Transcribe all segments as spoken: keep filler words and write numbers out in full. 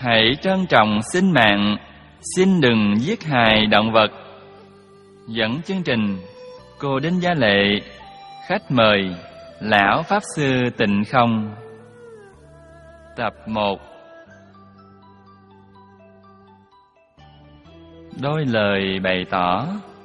Hãy trân trọng sinh mạng, xin đừng giết hại động vật. Dẫn chương trình cô Đinh Gia Lệ. Khách mời Lão Pháp Sư Tịnh Không. Tập một. Đôi lời bày tỏ.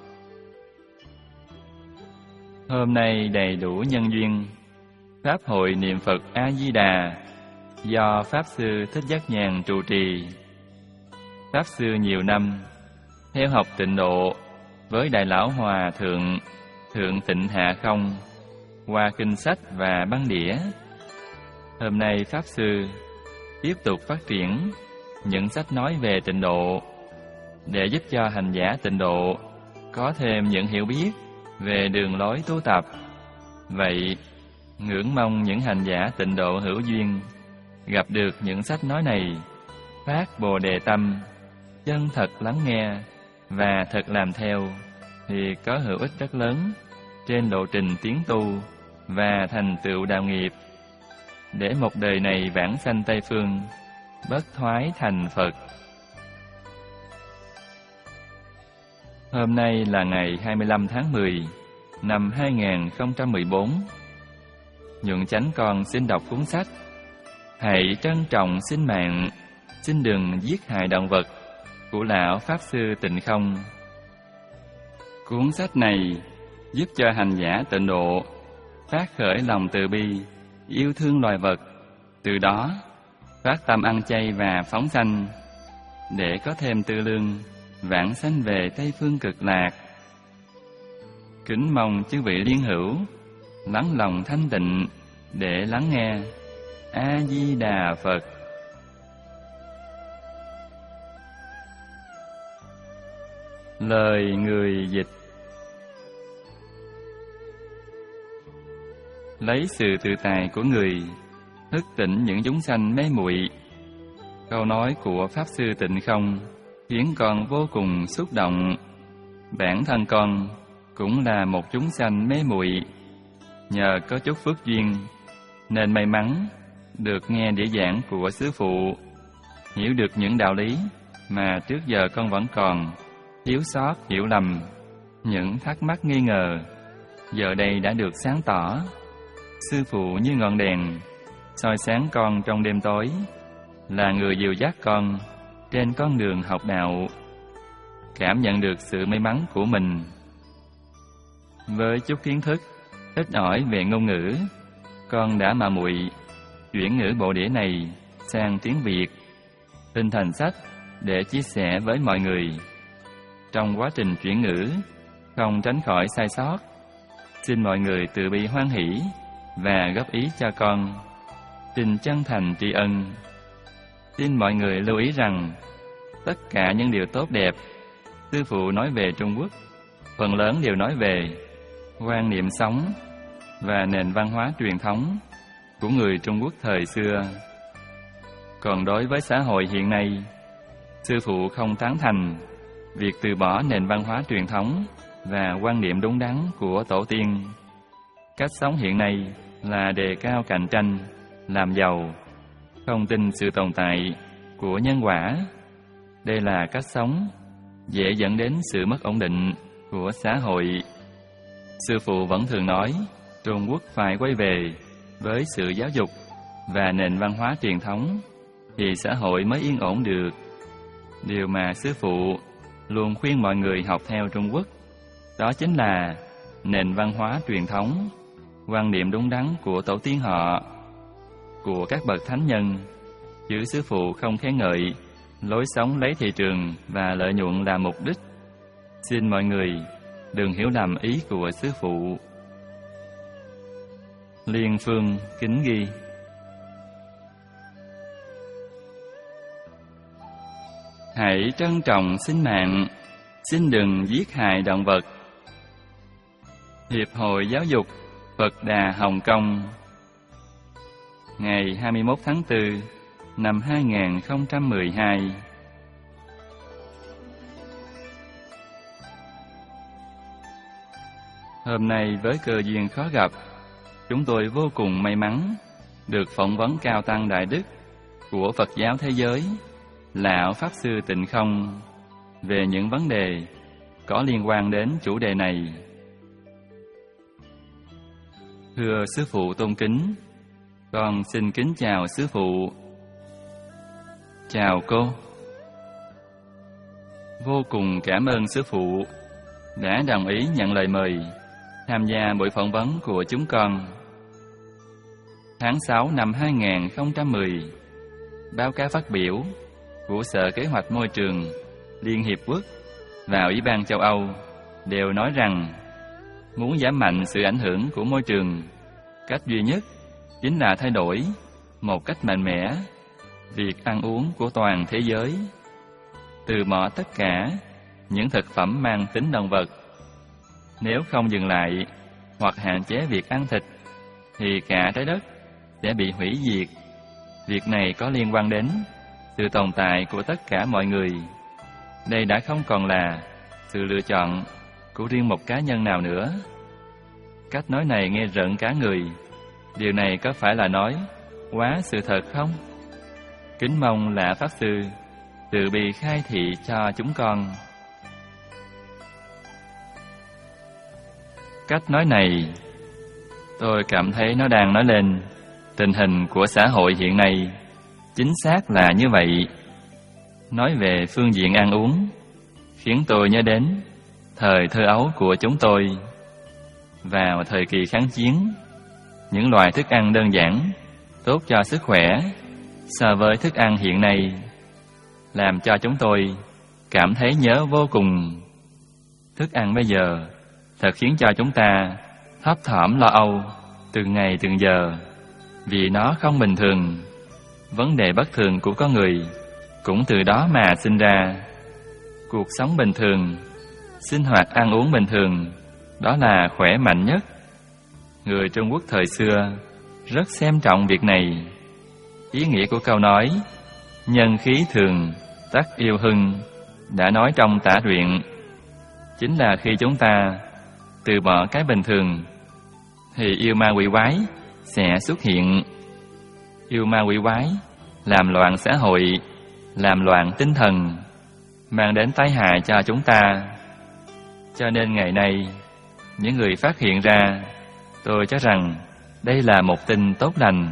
Hôm nay đầy đủ nhân duyên, Pháp hội niệm Phật A-di-đà do Pháp Sư Thích Giác Nhàn trụ trì. Pháp Sư nhiều năm theo học tịnh độ với Đại Lão Hòa Thượng Thượng Tịnh Hạ Không qua kinh sách và băng đĩa. Hôm nay Pháp Sư tiếp tục phát triển những sách nói về tịnh độ để giúp cho hành giả tịnh độ có thêm những hiểu biết về đường lối tu tập. Vậy, ngưỡng mong những hành giả tịnh độ hữu duyên gặp được những sách nói này, phát Bồ Đề tâm, chân thật lắng nghe và thật làm theo, thì có hữu ích rất lớn trên lộ trình tiến tu và thành tựu đạo nghiệp, để một đời này vãng sanh Tây Phương, bất thoái thành Phật. Hôm nay là ngày hai mươi lăm tháng mười năm hai nghìn không trăm mười bốn. Nhuận Chánh con xin đọc cuốn sách Hãy trân trọng sinh mạng, xin đừng giết hại động vật của Lão Pháp Sư Tịnh Không. Cuốn sách này giúp cho hành giả tịnh độ phát khởi lòng từ bi, yêu thương loài vật, từ đó phát tâm ăn chay và phóng sanh, để có thêm tư lương vãng sanh về Tây Phương Cực Lạc. Kính mong chư vị liên hữu lắng lòng thanh tịnh để lắng nghe. A Di Đà Phật. Lời người dịch. Lấy sự tự tài của người thức tỉnh những chúng sanh mê muội. Câu nói của Pháp Sư Tịnh Không khiến con vô cùng xúc động. Bản thân con cũng là một chúng sanh mê muội, nhờ có chút phước duyên nên may mắn được nghe đĩa giảng của Sư Phụ, hiểu được những đạo lý mà trước giờ con vẫn còn thiếu sót, hiểu lầm, những thắc mắc nghi ngờ, giờ đây đã được sáng tỏ. Sư Phụ như ngọn đèn soi sáng con trong đêm tối, là người dìu dắt con trên con đường học đạo. Cảm nhận được sự may mắn của mình. Với chút kiến thức ít ỏi về ngôn ngữ, con đã mạo muội chuyển ngữ bộ đĩa này sang tiếng Việt, hình thành sách để chia sẻ với mọi người. Trong quá trình chuyển ngữ không tránh khỏi sai sót, xin mọi người từ bi hoan hỷ và góp ý cho con. Xin chân thành tri ân. Xin mọi người lưu ý rằng tất cả những điều tốt đẹp Sư Phụ nói về Trung Quốc, phần lớn đều nói về quan niệm sống và nền văn hóa truyền thống của người Trung Quốc thời xưa. Còn đối với xã hội hiện nay, Sư Phụ không tán thành việc từ bỏ nền văn hóa truyền thống và quan niệm đúng đắn của tổ tiên. Cách sống hiện nay là đề cao cạnh tranh, làm giàu, không tin sự tồn tại của nhân quả. Đây là cách sống dễ dẫn đến sự mất ổn định của xã hội. Sư Phụ vẫn thường nói Trung Quốc phải quay về với sự giáo dục và nền văn hóa truyền thống thì xã hội mới yên ổn được. Điều mà Sư Phụ luôn khuyên mọi người học theo Trung Quốc đó chính là nền văn hóa truyền thống, quan niệm đúng đắn của tổ tiên họ, của các bậc thánh nhân, chứ Sư Phụ không khen ngợi lối sống lấy thị trường và lợi nhuận làm mục đích. Xin mọi người đừng hiểu lầm ý của Sư Phụ. Liên Phương kính ghi. Hãy trân trọng sinh mạng, xin đừng giết hại động vật. Hiệp hội Giáo dục Phật Đà Hồng Kông, ngày hai mươi mốt tháng tư năm hai nghìn không trăm mười hai. Hôm nay với cơ duyên khó gặp, chúng tôi vô cùng may mắn được phỏng vấn cao tăng đại đức của Phật giáo thế giới Lão Pháp Sư Tịnh Không về những vấn đề có liên quan đến chủ đề này. Thưa Sư Phụ tôn kính, con xin kính chào Sư Phụ. Chào cô. Vô cùng cảm ơn Sư Phụ đã đồng ý nhận lời mời tham gia buổi phỏng vấn của chúng con. Tháng sáu năm hai nghìn không trăm mười, báo cáo phát biểu của Sở Kế hoạch Môi trường Liên Hiệp Quốc và Ủy ban châu Âu đều nói rằng muốn giảm mạnh sự ảnh hưởng của môi trường, cách duy nhất chính là thay đổi một cách mạnh mẽ việc ăn uống của toàn thế giới, từ bỏ tất cả những thực phẩm mang tính động vật. Nếu không dừng lại hoặc hạn chế việc ăn thịt thì cả trái đất sẽ bị hủy diệt. Việc này có liên quan đến sự tồn tại của tất cả mọi người. Đây đã không còn là sự lựa chọn của riêng một cá nhân nào nữa. Cách nói này nghe rợn cả người. Điều này có phải là nói quá sự thật không? Kính mong là Pháp Sư từ bi khai thị cho chúng con. Cách nói này, tôi cảm thấy nó đang nói lên tình hình của xã hội hiện nay. Chính xác là như vậy. Nói về phương diện ăn uống, khiến tôi nhớ đến thời thơ ấu của chúng tôi. Vào thời kỳ kháng chiến, những loại thức ăn đơn giản, tốt cho sức khỏe so với thức ăn hiện nay, làm cho chúng tôi cảm thấy nhớ vô cùng. Thức ăn bây giờ thật khiến cho chúng ta thấp thỏm lo âu từng ngày từng giờ, vì nó không bình thường. Vấn đề bất thường của con người cũng từ đó mà sinh ra. Cuộc sống bình thường, sinh hoạt ăn uống bình thường, đó là khỏe mạnh nhất. Người Trung Quốc thời xưa rất xem trọng việc này. Ý nghĩa của câu nói nhân khí thường tắc yêu hưng đã nói trong tả truyện chính là khi chúng ta từ bỏ cái bình thường thì yêu ma quỷ quái sẽ xuất hiện. Yêu ma quỷ quái làm loạn xã hội, làm loạn tinh thần, mang đến tai hại cho chúng ta. Cho nên ngày nay, những người phát hiện ra, tôi cho rằng đây là một tin tốt lành.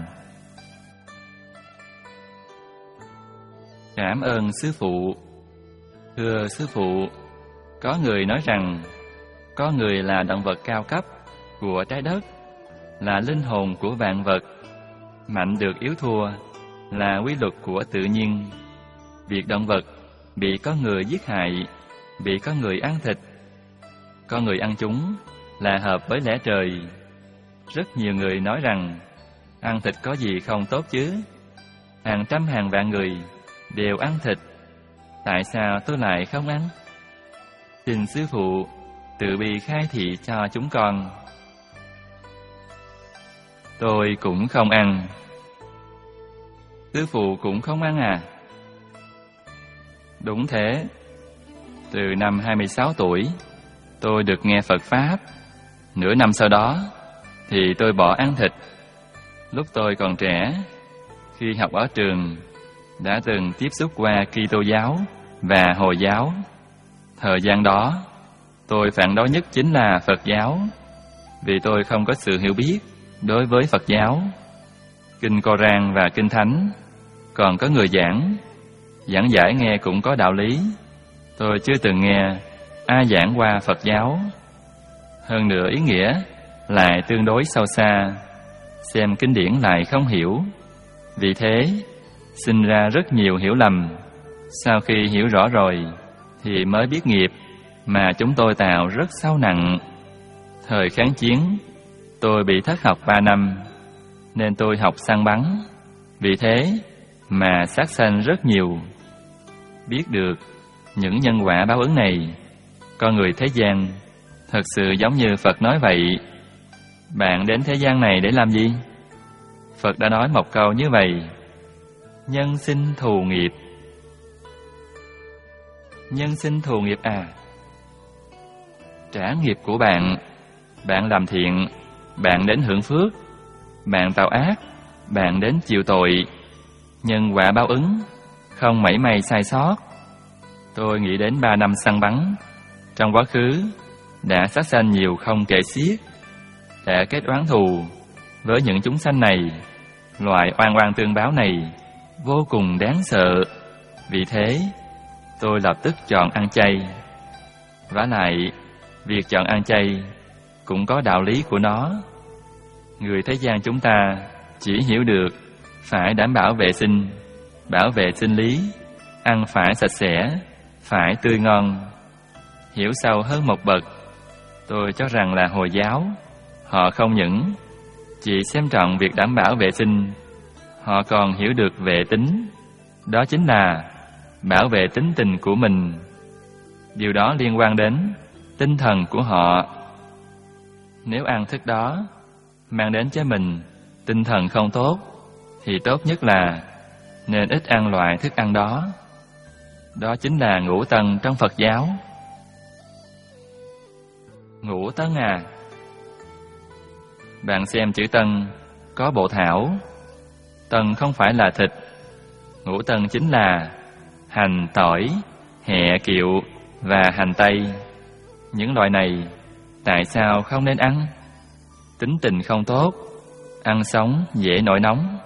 Cảm ơn Sư Phụ. Thưa Sư Phụ, có người nói rằng con người là động vật cao cấp của trái đất, là linh hồn của vạn vật. Mạnh được yếu thua là quy luật của tự nhiên. Việc động vật bị có người giết hại, bị có người ăn thịt, có người ăn chúng là hợp với lẽ trời. Rất nhiều người nói rằng ăn thịt có gì không tốt chứ. Hàng trăm hàng vạn người đều ăn thịt, tại sao tôi lại không ăn? Xin Sư Phụ từ bi khai thị cho chúng con. Tôi cũng không ăn. Sư Phụ cũng không ăn à? Đúng thế. Từ năm hai mươi sáu tuổi, tôi được nghe Phật Pháp. Nửa năm sau đó, thì tôi bỏ ăn thịt. Lúc tôi còn trẻ, khi học ở trường, đã từng tiếp xúc qua Kitô giáo và Hồi giáo. Thời gian đó, tôi phản đối nhất chính là Phật giáo, vì tôi không có sự hiểu biết đối với Phật giáo. Kinh Coran và Kinh Thánh còn có người giảng, giảng giải nghe cũng có đạo lý. Tôi chưa từng nghe ai giảng qua Phật giáo. Hơn nữa ý nghĩa lại tương đối sâu xa, xem kinh điển lại không hiểu. Vì thế, sinh ra rất nhiều hiểu lầm. Sau khi hiểu rõ rồi, thì mới biết nghiệp mà chúng tôi tạo rất sâu nặng. Thời kháng chiến, tôi bị thất học ba năm, nên tôi học săn bắn. Vì thế mà sát sanh rất nhiều. Biết được những nhân quả báo ứng này, con người thế gian thật sự giống như Phật nói vậy. Bạn đến thế gian này để làm gì? Phật đã nói một câu như vậy: nhân sinh thù nghiệp. Nhân sinh thù nghiệp à? Trả nghiệp của bạn. Bạn làm thiện, bạn đến hưởng phước. Bạn tạo ác, bạn đến chịu tội. Nhân quả báo ứng không mảy may sai sót. Tôi nghĩ đến ba năm săn bắn, trong quá khứ đã sát sanh nhiều không kể xiết, đã kết oán thù với những chúng sanh này. Loại oan oan tương báo này vô cùng đáng sợ. Vì thế, tôi lập tức chọn ăn chay. Vả lại, việc chọn ăn chay cũng có đạo lý của nó. Người thế gian chúng ta chỉ hiểu được phải đảm bảo vệ sinh, bảo vệ sinh lý, ăn phải sạch sẽ, phải tươi ngon. Hiểu sâu hơn một bậc, tôi cho rằng là Hồi giáo, họ không những chỉ xem trọng việc đảm bảo vệ sinh, họ còn hiểu được vệ tính. Đó chính là bảo vệ tính tình của mình. Điều đó liên quan đến tinh thần của họ. Nếu ăn thức đó mang đến cho mình tinh thần không tốt, thì tốt nhất là nên ít ăn loại thức ăn đó. Đó chính là ngũ tầng trong Phật giáo. Ngũ tấn à? Bạn xem chữ tân có bộ thảo. Tân không phải là thịt. Ngũ tân chính là hành, tỏi, hẹ, kiệu và hành tây. Những loại này tại sao không nên ăn? Tính tình không tốt, ăn sống dễ nổi nóng.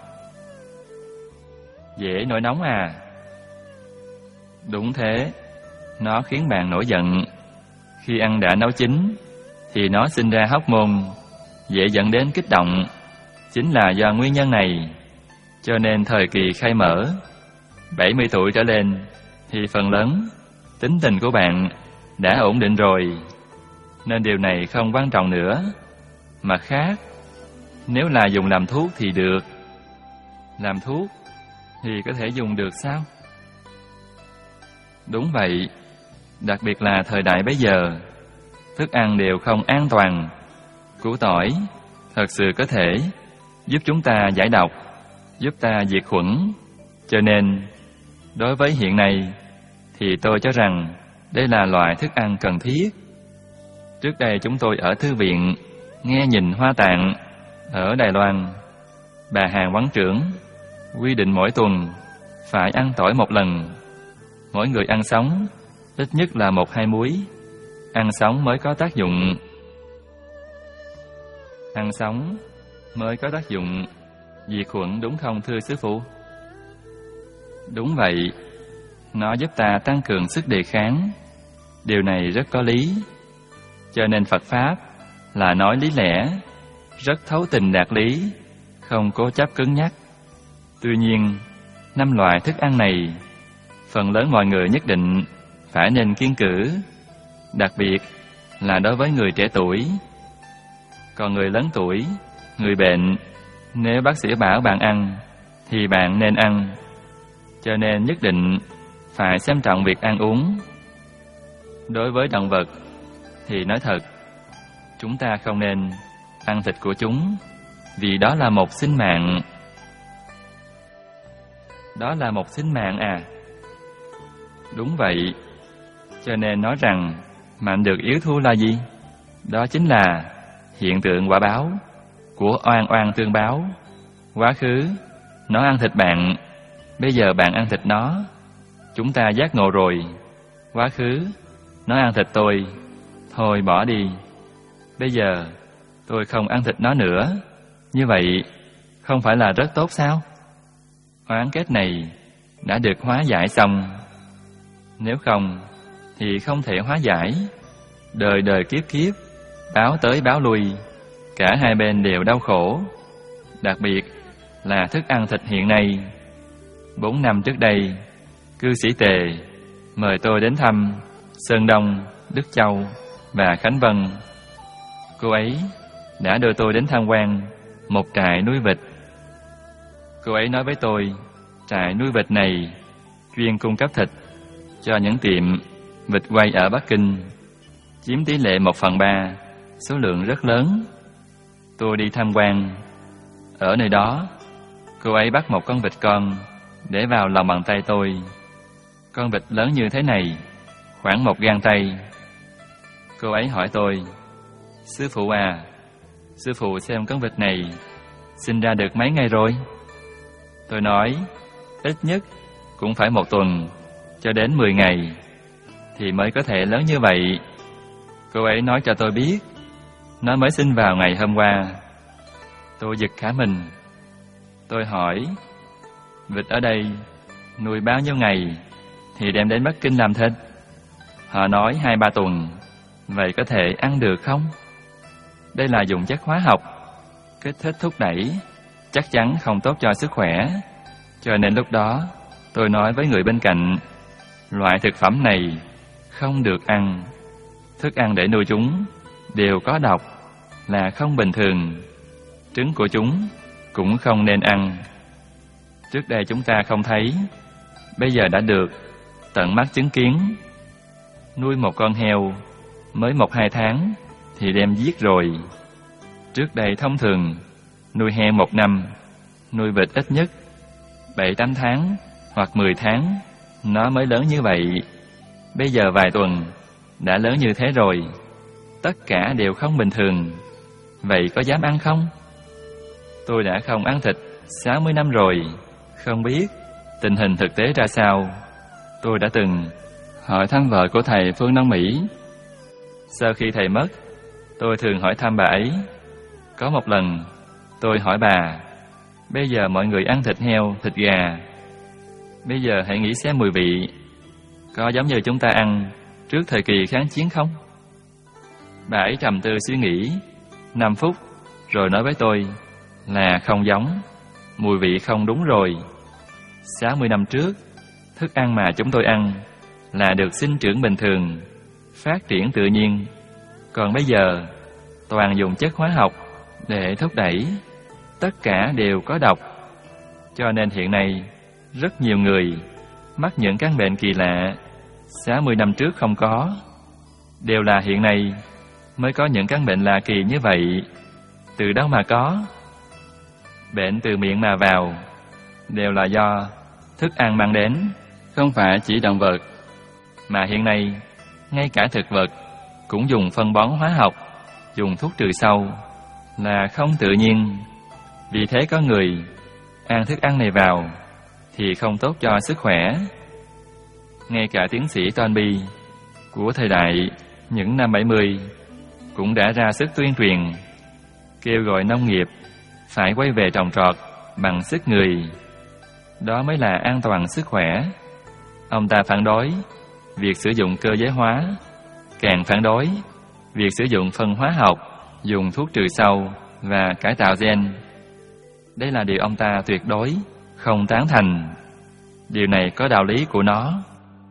Dễ nổi nóng à? Đúng thế, nó khiến bạn nổi giận. Khi ăn đã nấu chín thì nó sinh ra hóc môn, dễ dẫn đến kích động. Chính là do nguyên nhân này, cho nên thời kỳ khai mở, bảy mươi tuổi trở lên, thì phần lớn tính tình của bạn đã ổn định rồi, nên điều này không quan trọng nữa. Mặt khác, nếu là dùng làm thuốc thì được. Làm thuốc thì có thể dùng được sao? Đúng vậy, đặc biệt là thời đại bây giờ, thức ăn đều không an toàn. Củ tỏi thật sự có thể giúp chúng ta giải độc, giúp ta diệt khuẩn. Cho nên, đối với hiện nay, thì tôi cho rằng đây là loại thức ăn cần thiết. Trước đây chúng tôi ở thư viện nghe nhìn Hoa Tạng ở Đài Loan. Bà hàng quán trưởng quy định mỗi tuần phải ăn tỏi một lần. Mỗi người ăn sống ít nhất là một hai múi. Ăn sống mới có tác dụng. Ăn sống mới có tác dụng diệt khuẩn, đúng không thưa sư phụ? Đúng vậy, nó giúp ta tăng cường sức đề kháng. Điều này rất có lý. Cho nên Phật Pháp là nói lý lẽ, rất thấu tình đạt lý, không cố chấp cứng nhắc. Tuy nhiên, năm loại thức ăn này, phần lớn mọi người nhất định phải nên kiêng cữ, đặc biệt là đối với người trẻ tuổi. Còn người lớn tuổi, người bệnh, nếu bác sĩ bảo bạn ăn, thì bạn nên ăn. Cho nên nhất định phải xem trọng việc ăn uống. Đối với động vật, thì nói thật, chúng ta không nên ăn thịt của chúng, vì đó là một sinh mạng. Đó là một sinh mạng à? Đúng vậy. Cho nên nói rằng mạnh được yếu thua là gì? Đó chính là hiện tượng quả báo của oan oan tương báo. Quá khứ nó ăn thịt bạn, bây giờ bạn ăn thịt nó. Chúng ta giác ngộ rồi. Quá khứ nó ăn thịt tôi, thôi bỏ đi. Bây giờ tôi không ăn thịt nó nữa. Như vậy không phải là rất tốt sao? Oán kết này đã được hóa giải xong. Nếu không thì không thể hóa giải. Đời đời kiếp kiếp, báo tới báo lui, cả hai bên đều đau khổ. Đặc biệt là thức ăn thịt hiện nay. Bốn năm trước đây, cư sĩ Tề mời tôi đến thăm Sơn Đông, Đức Châu và Khánh Vân. Cô ấy đã đưa tôi đến tham quan một trại nuôi vịt. Cô ấy nói với tôi, trại nuôi vịt này chuyên cung cấp thịt cho những tiệm vịt quay ở Bắc Kinh, chiếm tỷ lệ một phần ba, số lượng rất lớn. Tôi đi tham quan. Ở nơi đó, cô ấy bắt một con vịt con để vào lòng bàn tay tôi. Con vịt lớn như thế này, khoảng một gang tay. Cô ấy hỏi tôi, sư phụ à, sư phụ xem con vịt này sinh ra được mấy ngày rồi? Tôi nói, ít nhất cũng phải một tuần cho đến mười ngày thì mới có thể lớn như vậy. Cô ấy nói cho tôi biết nó mới sinh vào ngày hôm qua. Tôi giật cả mình. Tôi hỏi, vịt ở đây nuôi bao nhiêu ngày thì đem đến Bắc Kinh làm thịt? Họ nói hai ba tuần. Vậy có thể ăn được không? Đây là dùng chất hóa học kích thích thúc đẩy, chắc chắn không tốt cho sức khỏe. Cho nên lúc đó tôi nói với người bên cạnh, loại thực phẩm này không được ăn. Thức ăn để nuôi chúng đều có độc, là không bình thường. Trứng của chúng cũng không nên ăn. Trước đây chúng ta không thấy, bây giờ đã được tận mắt chứng kiến. Nuôi một con heo mới một hai tháng thì đem giết rồi. Trước đây thông thường nuôi heo một năm, nuôi vịt ít nhất bảy tám tháng hoặc mười tháng nó mới lớn như vậy. Bây giờ vài tuần đã lớn như thế rồi. Tất cả đều không bình thường. Vậy có dám ăn không? Tôi đã không ăn thịt sáu mươi năm rồi, không biết tình hình thực tế ra sao. Tôi đã từng hỏi thăm vợ của thầy Phương Đông Mỹ. Sau khi thầy mất, tôi thường hỏi thăm bà ấy. Có một lần tôi hỏi bà, bây giờ mọi người ăn thịt heo, thịt gà, bây giờ hãy nghĩ xem mùi vị có giống như chúng ta ăn trước thời kỳ kháng chiến không? Bà ấy trầm tư suy nghĩ năm phút rồi nói với tôi là không giống, mùi vị không đúng rồi. sáu mươi năm trước, thức ăn mà chúng tôi ăn là được sinh trưởng bình thường, phát triển tự nhiên. Còn bây giờ, toàn dùng chất hóa học để thúc đẩy, tất cả đều có độc. Cho nên hiện nay, rất nhiều người mắc những căn bệnh kỳ lạ, sáu mươi năm trước không có. Đều là hiện nay mới có những căn bệnh lạ kỳ như vậy. Từ đâu mà có? Bệnh từ miệng mà vào, đều là do thức ăn mang đến, không phải chỉ động vật. Mà hiện nay, ngay cả thực vật cũng dùng phân bón hóa học, dùng thuốc trừ sâu, là không tự nhiên. Vì thế có người ăn thức ăn này vào thì không tốt cho sức khỏe. Ngay cả tiến sĩ Toynbee của thời đại những năm bảy mươi cũng đã ra sức tuyên truyền, kêu gọi nông nghiệp phải quay về trồng trọt bằng sức người. Đó mới là an toàn sức khỏe. Ông ta phản đối việc sử dụng cơ giới hóa, càng phản đối việc sử dụng phân hóa học, dùng thuốc trừ sâu và cải tạo gen. Đây là điều ông ta tuyệt đối không tán thành. Điều này có đạo lý của nó.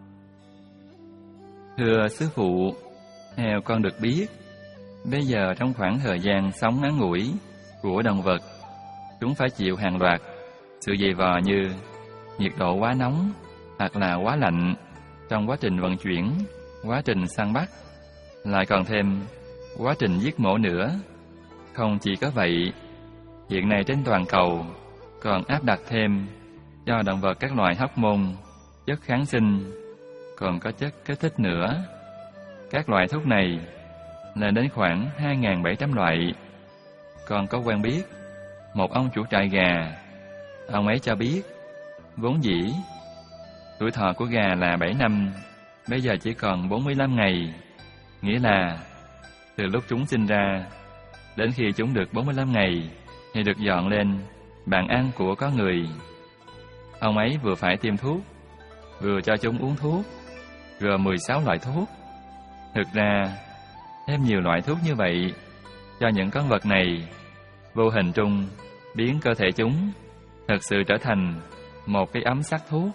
Thưa sư phụ, theo con được biết, bây giờ trong khoảng thời gian sống ngắn ngủi của động vật, chúng phải chịu hàng loạt sự dày vò như nhiệt độ quá nóng hoặc là quá lạnh trong quá trình vận chuyển, quá trình săn bắt, lại còn thêm quá trình giết mổ nữa. Không chỉ có vậy, hiện nay trên toàn cầu còn áp đặt thêm cho động vật các loại hormone, chất kháng sinh, còn có chất kích thích nữa. Các loại thuốc này lên đến khoảng hai nghìn bảy trăm loại. Còn có quen biết một ông chủ trại gà, ông ấy cho biết vốn dĩ tuổi thọ của gà là bảy năm, bây giờ chỉ còn bốn mươi lăm ngày. Nghĩa là từ lúc chúng sinh ra đến khi chúng được bốn mươi lăm ngày thì được dọn lên bàn ăn của có người. Ông ấy vừa phải tiêm thuốc, vừa cho chúng uống thuốc, gồm mười sáu loại thuốc. Thực ra, thêm nhiều loại thuốc như vậy cho những con vật này vô hình trung biến cơ thể chúng thực sự trở thành một cái ấm sắc thuốc.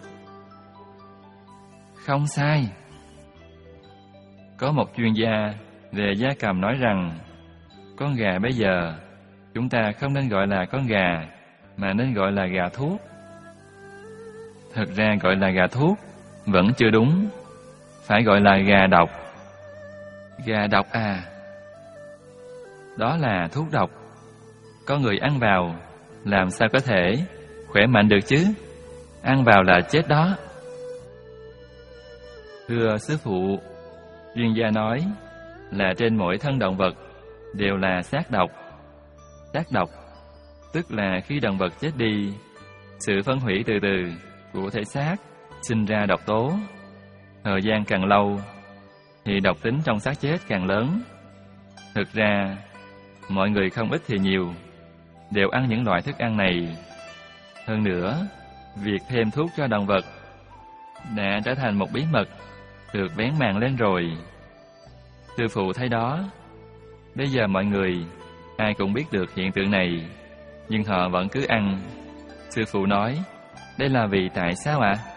Không sai. Có một chuyên gia về gia cầm nói rằng con gà bây giờ chúng ta không nên gọi là con gà mà nên gọi là gà thuốc. Thực ra gọi là gà thuốc vẫn chưa đúng, phải gọi là gà độc. Gà độc à? Đó là thuốc độc. Có người ăn vào làm sao có thể khỏe mạnh được chứ? Ăn vào là chết đó. Thưa sư phụ, chuyên gia nói là trên mỗi thân động vật đều là xác độc. Xác độc tức là khi động vật chết đi, sự phân hủy từ từ của thể xác sinh ra độc tố. Thời gian càng lâu thì độc tính trong xác chết càng lớn. Thực ra, mọi người không ít thì nhiều đều ăn những loại thức ăn này. Hơn nữa, việc thêm thuốc cho động vật đã trở thành một bí mật được vén màn lên rồi. Sư phụ thấy đó, bây giờ mọi người ai cũng biết được hiện tượng này, nhưng họ vẫn cứ ăn. Sư phụ nói, đây là vì tại sao ạ? À?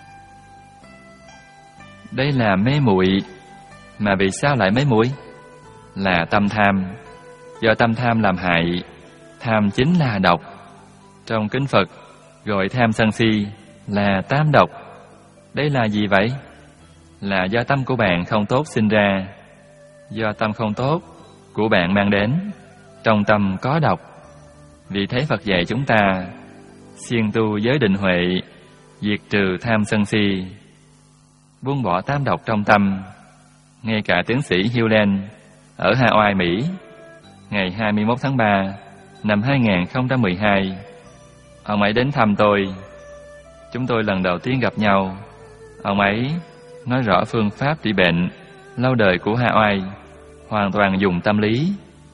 Đây là mê muội. Mà vì sao lại mê muội? Là tâm tham. Do tâm tham làm hại. Tham chính là độc. Trong kinh Phật gọi tham sân si là tam độc. Đây là gì vậy? Là do tâm của bạn không tốt sinh ra. Do tâm không tốt của bạn mang đến. Trong tâm có độc. Vì thế Phật dạy chúng ta siêng tu giới định huệ, diệt trừ tham sân si, buông bỏ tam độc trong tâm. Ngay cả tiến sĩ Hewland ở Hawaii, Mỹ, ngày hai mươi mốt tháng ba năm hai nghìn không trăm mười hai, ông ấy đến thăm tôi. Chúng tôi lần đầu tiên gặp nhau. Ông ấy nói rõ phương pháp trị bệnh lâu đời của Hawaii hoàn toàn dùng tâm lý.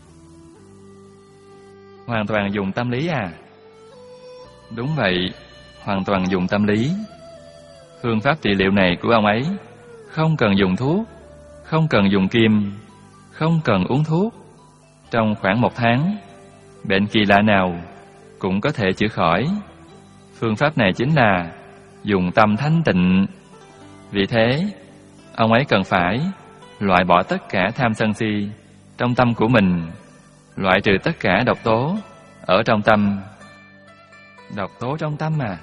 Hoàn toàn dùng tâm lý à? Đúng vậy, hoàn toàn dùng tâm lý. Phương pháp trị liệu này của ông ấy không cần dùng thuốc, không cần dùng kim, không cần uống thuốc. Trong khoảng một tháng, bệnh kỳ lạ nào cũng có thể chữa khỏi. Phương pháp này chính là dùng tâm thanh tịnh. Vì thế, ông ấy cần phải loại bỏ tất cả tham sân si trong tâm của mình, loại trừ tất cả độc tố ở trong tâm. Độc tố trong tâm à?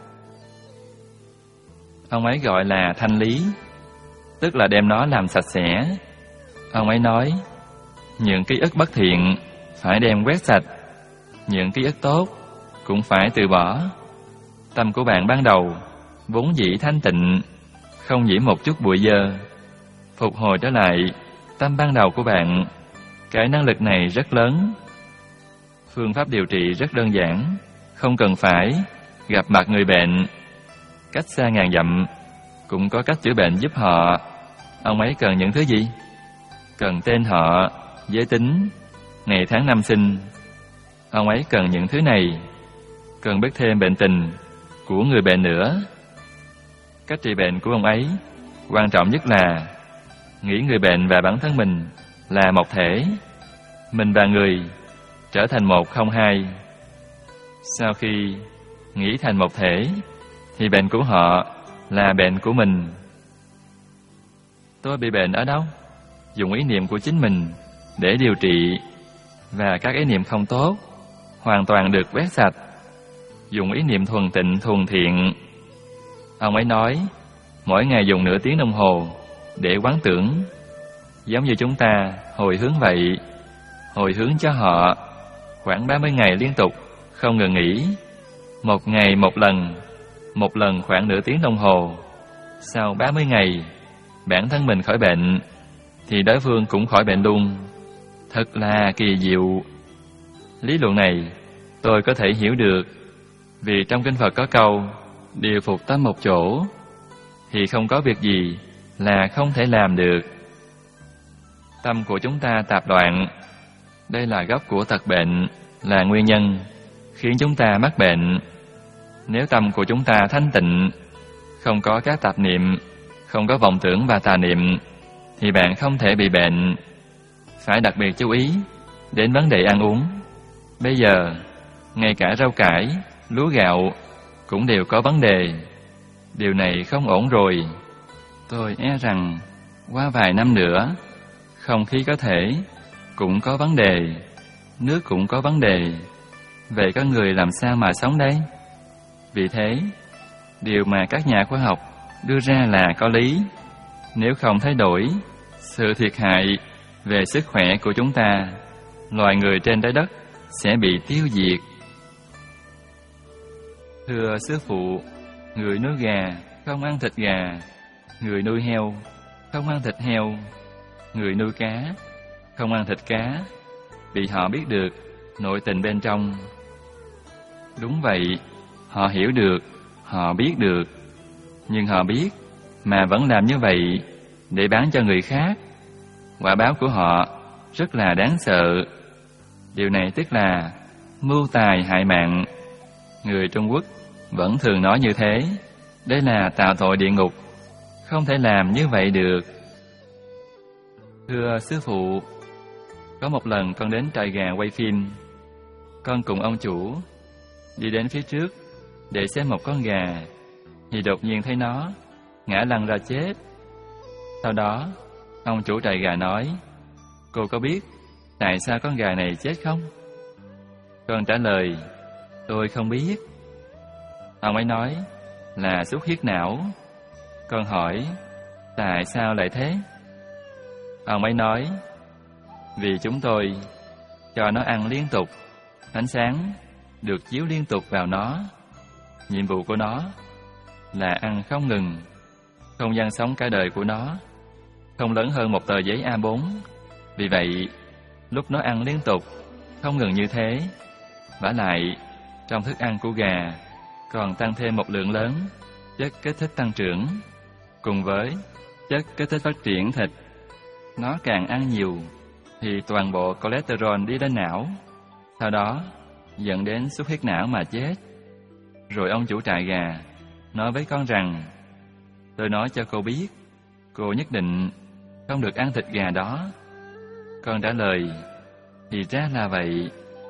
Ông ấy gọi là thanh lý, tức là đem nó làm sạch sẽ. Ông ấy nói, những ký ức bất thiện phải đem quét sạch, những ký ức tốt cũng phải từ bỏ. Tâm của bạn ban đầu vốn dĩ thanh tịnh, không nhiễm một chút bụi dơ. Phục hồi trở lại tâm ban đầu của bạn, cái năng lực này rất lớn. Phương pháp điều trị rất đơn giản, không cần phải gặp mặt người bệnh. Cách xa ngàn dặm cũng có cách chữa bệnh giúp họ. Ông ấy cần những thứ gì? Cần tên họ, giới tính, ngày tháng năm sinh. Ông ấy cần những thứ này. Cần biết thêm bệnh tình của người bệnh nữa. Cách trị bệnh của ông ấy quan trọng nhất là nghĩ người bệnh và bản thân mình là một thể. Mình và người trở thành một không hai. Sau khi nghĩ thành một thể thì bệnh của họ là bệnh của mình. Tôi bị bệnh ở đâu? Dùng ý niệm của chính mình để điều trị, và các ý niệm không tốt hoàn toàn được quét sạch. Dùng ý niệm thuần tịnh thuần thiện. Ông ấy nói mỗi ngày dùng nửa tiếng đồng hồ để quán tưởng, giống như chúng ta hồi hướng vậy. Hồi hướng cho họ khoảng ba mươi ngày liên tục, không ngừng nghỉ. Một ngày một lần, một lần khoảng nửa tiếng đồng hồ. Sau ba mươi ngày, bản thân mình khỏi bệnh, thì đối phương cũng khỏi bệnh luôn. Thật là kỳ diệu. Lý luận này tôi có thể hiểu được, vì trong kinh Phật có câu điều phục tâm một chỗ thì không có việc gì là không thể làm được. Tâm của chúng ta tạp loạn, đây là gốc của tật bệnh, là nguyên nhân khiến chúng ta mắc bệnh. Nếu tâm của chúng ta thanh tịnh, không có các tạp niệm, không có vọng tưởng và tà niệm, thì bạn không thể bị bệnh. Phải đặc biệt chú ý đến vấn đề ăn uống. Bây giờ, ngay cả rau cải, lúa gạo cũng đều có vấn đề. Điều này không ổn rồi. Tôi e rằng qua vài năm nữa, không khí có thể cũng có vấn đề, nước cũng có vấn đề. Vậy con người làm sao mà sống đây? Vì thế, điều mà các nhà khoa học đưa ra là có lý. Nếu không thay đổi, sự thiệt hại về sức khỏe của chúng ta, loài người trên trái đất sẽ bị tiêu diệt. Thưa sư phụ, người nuôi gà không ăn thịt gà, người nuôi heo không ăn thịt heo, người nuôi cá không ăn thịt cá, vì họ biết được nội tình bên trong. Đúng vậy, họ hiểu được, họ biết được. nhưng họ biết mà vẫn làm như vậy để bán cho người khác. Quả báo của họ rất là đáng sợ. Điều này tức là mưu tài hại mạng. Người Trung Quốc vẫn thường nói như thế. Đây là tạo tội địa ngục, không thể làm như vậy được. Thưa sư phụ, có một lần con đến trại gà quay phim. Con cùng ông chủ đi đến phía trước để xem một con gà, thì đột nhiên thấy nó ngã lăn ra chết. Sau đó ông chủ trại gà nói: "Cô có biết tại sao con gà này chết không?" Con trả lời: "Tôi không biết." Ông ấy nói là xuất huyết não. Con hỏi: "Tại sao lại thế?" Ông ấy nói: "Vì chúng tôi cho nó ăn liên tục, ánh sáng được chiếu liên tục vào nó. Nhiệm vụ của nó là ăn không ngừng. Không gian sống cả đời của nó không lớn hơn một tờ giấy A bốn. Vì vậy, lúc nó ăn liên tục, không ngừng như thế, vả lại trong thức ăn của gà còn tăng thêm một lượng lớn chất kích thích tăng trưởng, cùng với chất kích thích phát triển thịt. Nó càng ăn nhiều thì toàn bộ cholesterol đi lên não, sau đó dẫn đến xuất huyết não mà chết." Rồi ông chủ trại gà nói với con rằng: "Tôi nói cho cô biết, cô nhất định không được ăn thịt gà đó." Con trả lời: "Thì ra là vậy."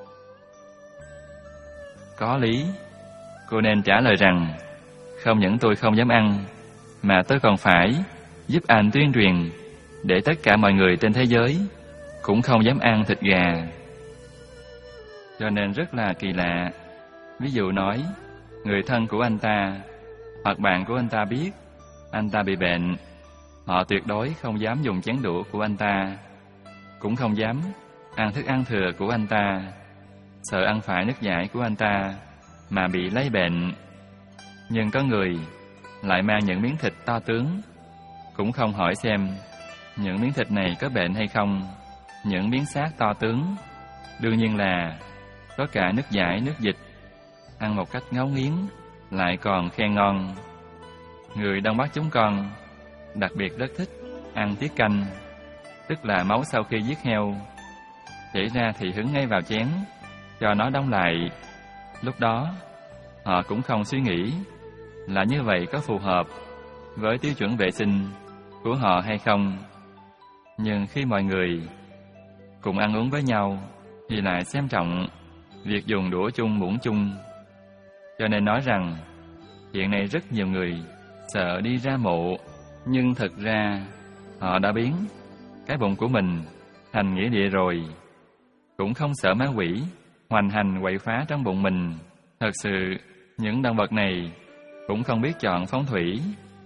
Có lý. Cô nên trả lời rằng: "Không những tôi không dám ăn, mà tôi còn phải giúp anh tuyên truyền để tất cả mọi người trên thế giới cũng không dám ăn thịt gà." Cho nên rất là kỳ lạ. Ví dụ nói, người thân của anh ta hoặc bạn của anh ta biết anh ta bị bệnh, họ tuyệt đối không dám dùng chén đũa của anh ta, cũng không dám ăn thức ăn thừa của anh ta, sợ ăn phải nước giải của anh ta mà bị lấy bệnh. Nhưng có người lại mang những miếng thịt to tướng, cũng không hỏi xem những miếng thịt này có bệnh hay không. Những miếng xác to tướng đương nhiên là có cả nước giải, nước dịch, ăn một cách ngấu nghiến, lại còn khen ngon. Người Đông Bắc chúng con đặc biệt rất thích ăn tiết canh, tức là máu sau khi giết heo. Chảy ra thì hứng ngay vào chén, cho nó đóng lại. Lúc đó họ cũng không suy nghĩ là như vậy có phù hợp với tiêu chuẩn vệ sinh của họ hay không. Nhưng khi mọi người cùng ăn uống với nhau thì lại xem trọng việc dùng đũa chung, muỗng chung. Cho nên nói rằng hiện nay rất nhiều người sợ đi ra mộ, nhưng thực ra họ đã biến cái bụng của mình thành nghĩa địa rồi, cũng không sợ ma quỷ hoành hành quậy phá trong bụng mình. Thật sự những động vật này cũng không biết chọn phong thủy.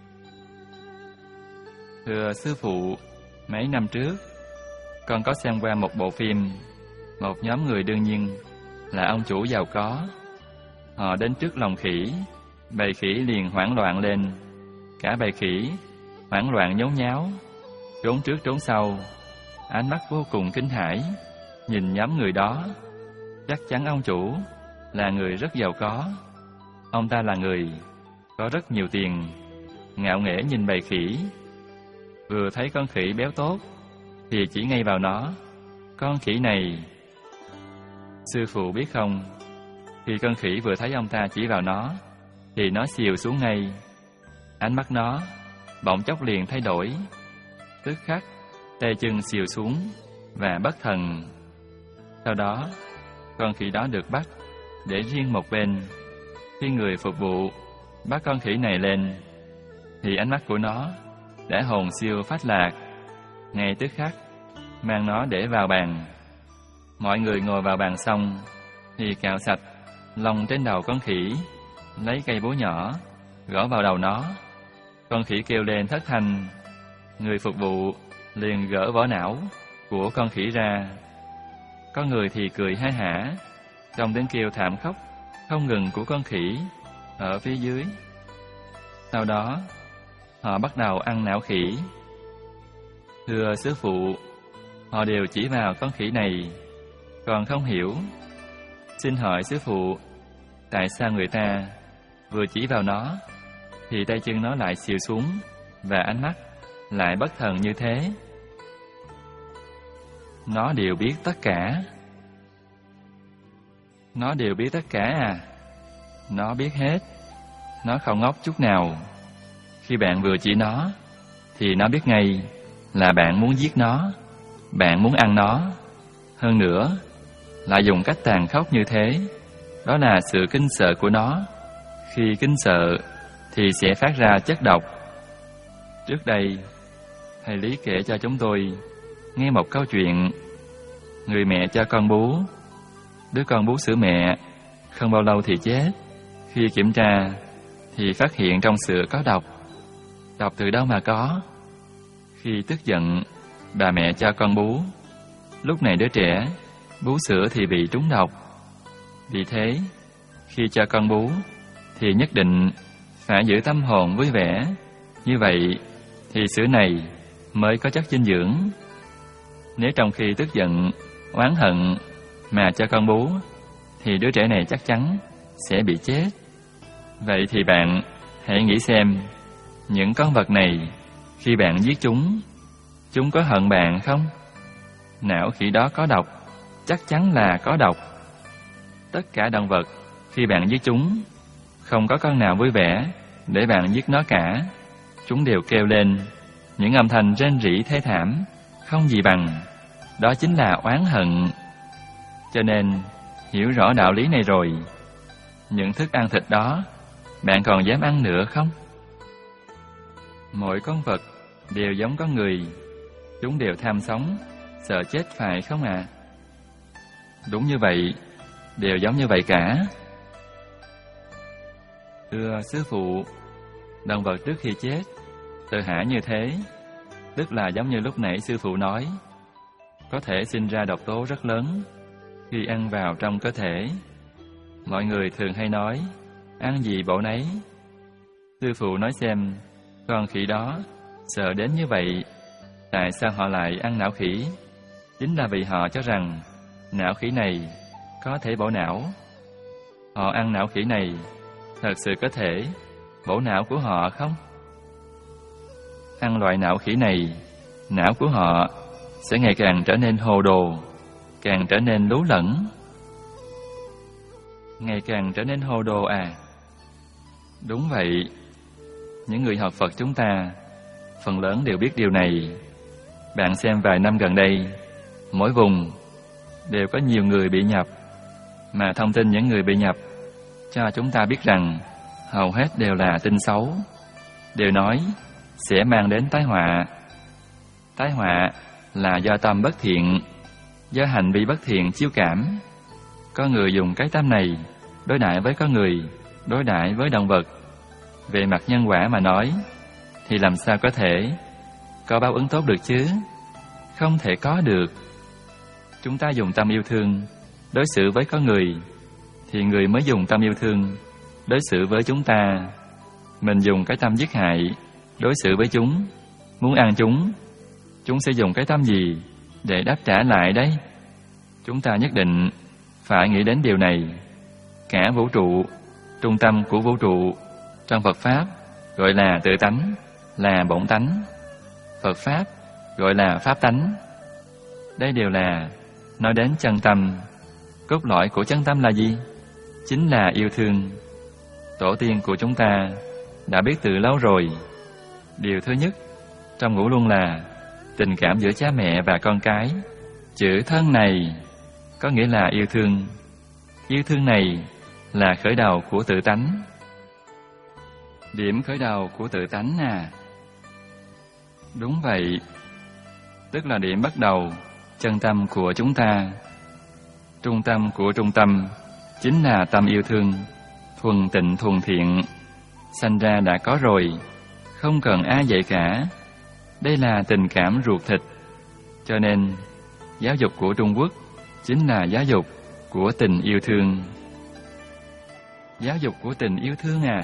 Thưa sư phụ, mấy năm trước con có xem qua một bộ phim. Một nhóm người, đương nhiên là ông chủ giàu có, họ đến trước lồng khỉ. Bầy khỉ liền hoảng loạn lên. Cả bầy khỉ hoảng loạn nhốn nháo, trốn trước trốn sau, ánh mắt vô cùng kinh hãi nhìn nhóm người đó. Chắc chắn ông chủ là người rất giàu có. Ông ta là người có rất nhiều tiền, ngạo nghễ nhìn bầy khỉ. Vừa thấy con khỉ béo tốt thì chỉ ngay vào nó. Con khỉ này, sư phụ biết không, khi con khỉ vừa thấy ông ta chỉ vào nó thì nó xìu xuống ngay. Ánh mắt nó bỗng chốc liền thay đổi, tức khắc tay chân xìu xuống và bất thần. Sau đó con khỉ đó được bắt để riêng một bên. Khi người phục vụ bắt con khỉ này lên thì ánh mắt của nó đã hồn siêu phách lạc, ngay tức khắc mang nó để vào bàn. Mọi người ngồi vào bàn xong thì cạo sạch lông trên đầu con khỉ, lấy cây búa nhỏ gõ vào đầu nó. Con khỉ kêu lên thất thanh. Người phục vụ liền gỡ vỏ não của con khỉ ra. Có người thì cười ha hả, trong tiếng kêu thảm khốc không ngừng của con khỉ ở phía dưới. Sau đó họ bắt đầu ăn não khỉ. Thưa sư phụ, họ đều chỉ vào con khỉ này, còn không hiểu. Xin hỏi sư phụ, tại sao người ta vừa chỉ vào nó thì tay chân nó lại xìu xuống và ánh mắt lại bất thần như thế. Nó đều biết tất cả. Nó đều biết tất cả à? Nó biết hết. Nó không ngốc chút nào. Khi bạn vừa chỉ nó, thì nó biết ngay là bạn muốn giết nó, bạn muốn ăn nó. Hơn nữa, lại dùng cách tàn khốc như thế. Đó là sự kinh sợ của nó. Khi kinh sợ, thì sẽ phát ra chất độc. Trước đây, thầy Lý kể cho chúng tôi nghe một câu chuyện. Người mẹ cho con bú. Đứa con bú sữa mẹ, không bao lâu thì chết. Khi kiểm tra, thì phát hiện trong sữa có độc. Độc từ đâu mà có? Khi tức giận, bà mẹ cho con bú. Lúc này đứa trẻ bú sữa thì bị trúng độc. Vì thế, khi cho con bú, thì nhất định phải giữ tâm hồn vui vẻ. Như vậy, thì sữa này mới có chất dinh dưỡng. Nếu trong khi tức giận, oán hận mà cho con bú, thì đứa trẻ này chắc chắn sẽ bị chết. Vậy thì bạn hãy nghĩ xem, những con vật này, khi bạn giết chúng, chúng có hận bạn không? Não khỉ đó có độc, chắc chắn là có độc. Tất cả động vật, khi bạn giết chúng, không có con nào vui vẻ để bạn giết nó cả. Chúng đều kêu lên những âm thanh rên rỉ thê thảm, không gì bằng. Đó chính là oán hận. Cho nên, hiểu rõ đạo lý này rồi, những thức ăn thịt đó, bạn còn dám ăn nữa không? Mỗi con vật đều giống con người. Chúng đều tham sống, sợ chết phải không ạ? À? Đúng như vậy, đều giống như vậy cả. Thưa sư phụ, động vật trước khi chết tự hại như thế, tức là giống như lúc nãy sư phụ nói, có thể sinh ra độc tố rất lớn khi ăn vào trong cơ thể. Mọi người thường hay nói, ăn gì bổ nấy. Sư phụ nói xem, con khỉ đó sợ đến như vậy, tại sao họ lại ăn não khỉ? Chính là vì họ cho rằng não khỉ này có thể bổ não. Họ ăn não khỉ này thật sự có thể bổ não của họ không? Ăn loại não khỉ này, não của họ sẽ ngày càng trở nên hồ đồ, càng trở nên lú lẫn. Ngày càng trở nên hồ đồ à? Đúng vậy. Những người học Phật chúng ta phần lớn đều biết điều này. Bạn xem vài năm gần đây, mỗi vùng đều có nhiều người bị nhập, mà thông tin những người bị nhập cho chúng ta biết rằng hầu hết đều là tin xấu, đều nói sẽ mang đến tai họa. Tai họa là do tâm bất thiện, do hành vi bất thiện chiêu cảm. Có người dùng cái tâm này đối đãi với con người, đối đãi với động vật. Về mặt nhân quả mà nói, thì làm sao có thể có báo ứng tốt được chứ? Không thể có được. Chúng ta dùng tâm yêu thương đối xử với con người, thì người mới dùng tâm yêu thương đối xử với chúng ta. Mình dùng cái tâm giết hại đối xử với chúng, muốn ăn chúng, chúng sẽ dùng cái tâm gì để đáp trả lại đấy? Chúng ta nhất định phải nghĩ đến điều này. Cả vũ trụ, trung tâm của vũ trụ, trong Phật Pháp gọi là tự tánh, là bổn tánh. Phật Pháp gọi là pháp tánh. Đây đều là nói đến chân tâm. Cốt lõi của chân tâm là gì? Chính là yêu thương. Tổ tiên của chúng ta đã biết từ lâu rồi. Điều thứ nhất trong ngũ luân là tình cảm giữa cha mẹ và con cái. Chữ thân này có nghĩa là yêu thương. Yêu thương này là khởi đầu của tự tánh. Điểm khởi đầu của tự tánh à? Đúng vậy. Tức là điểm bắt đầu, chân tâm của chúng ta. Trung tâm của trung tâm chính là tâm yêu thương, thuần tịnh thuần thiện. Sanh ra đã có rồi, không cần ai dạy cả. Đây là tình cảm ruột thịt. Cho nên, giáo dục của Trung Quốc chính là giáo dục của tình yêu thương. Giáo dục của tình yêu thương à?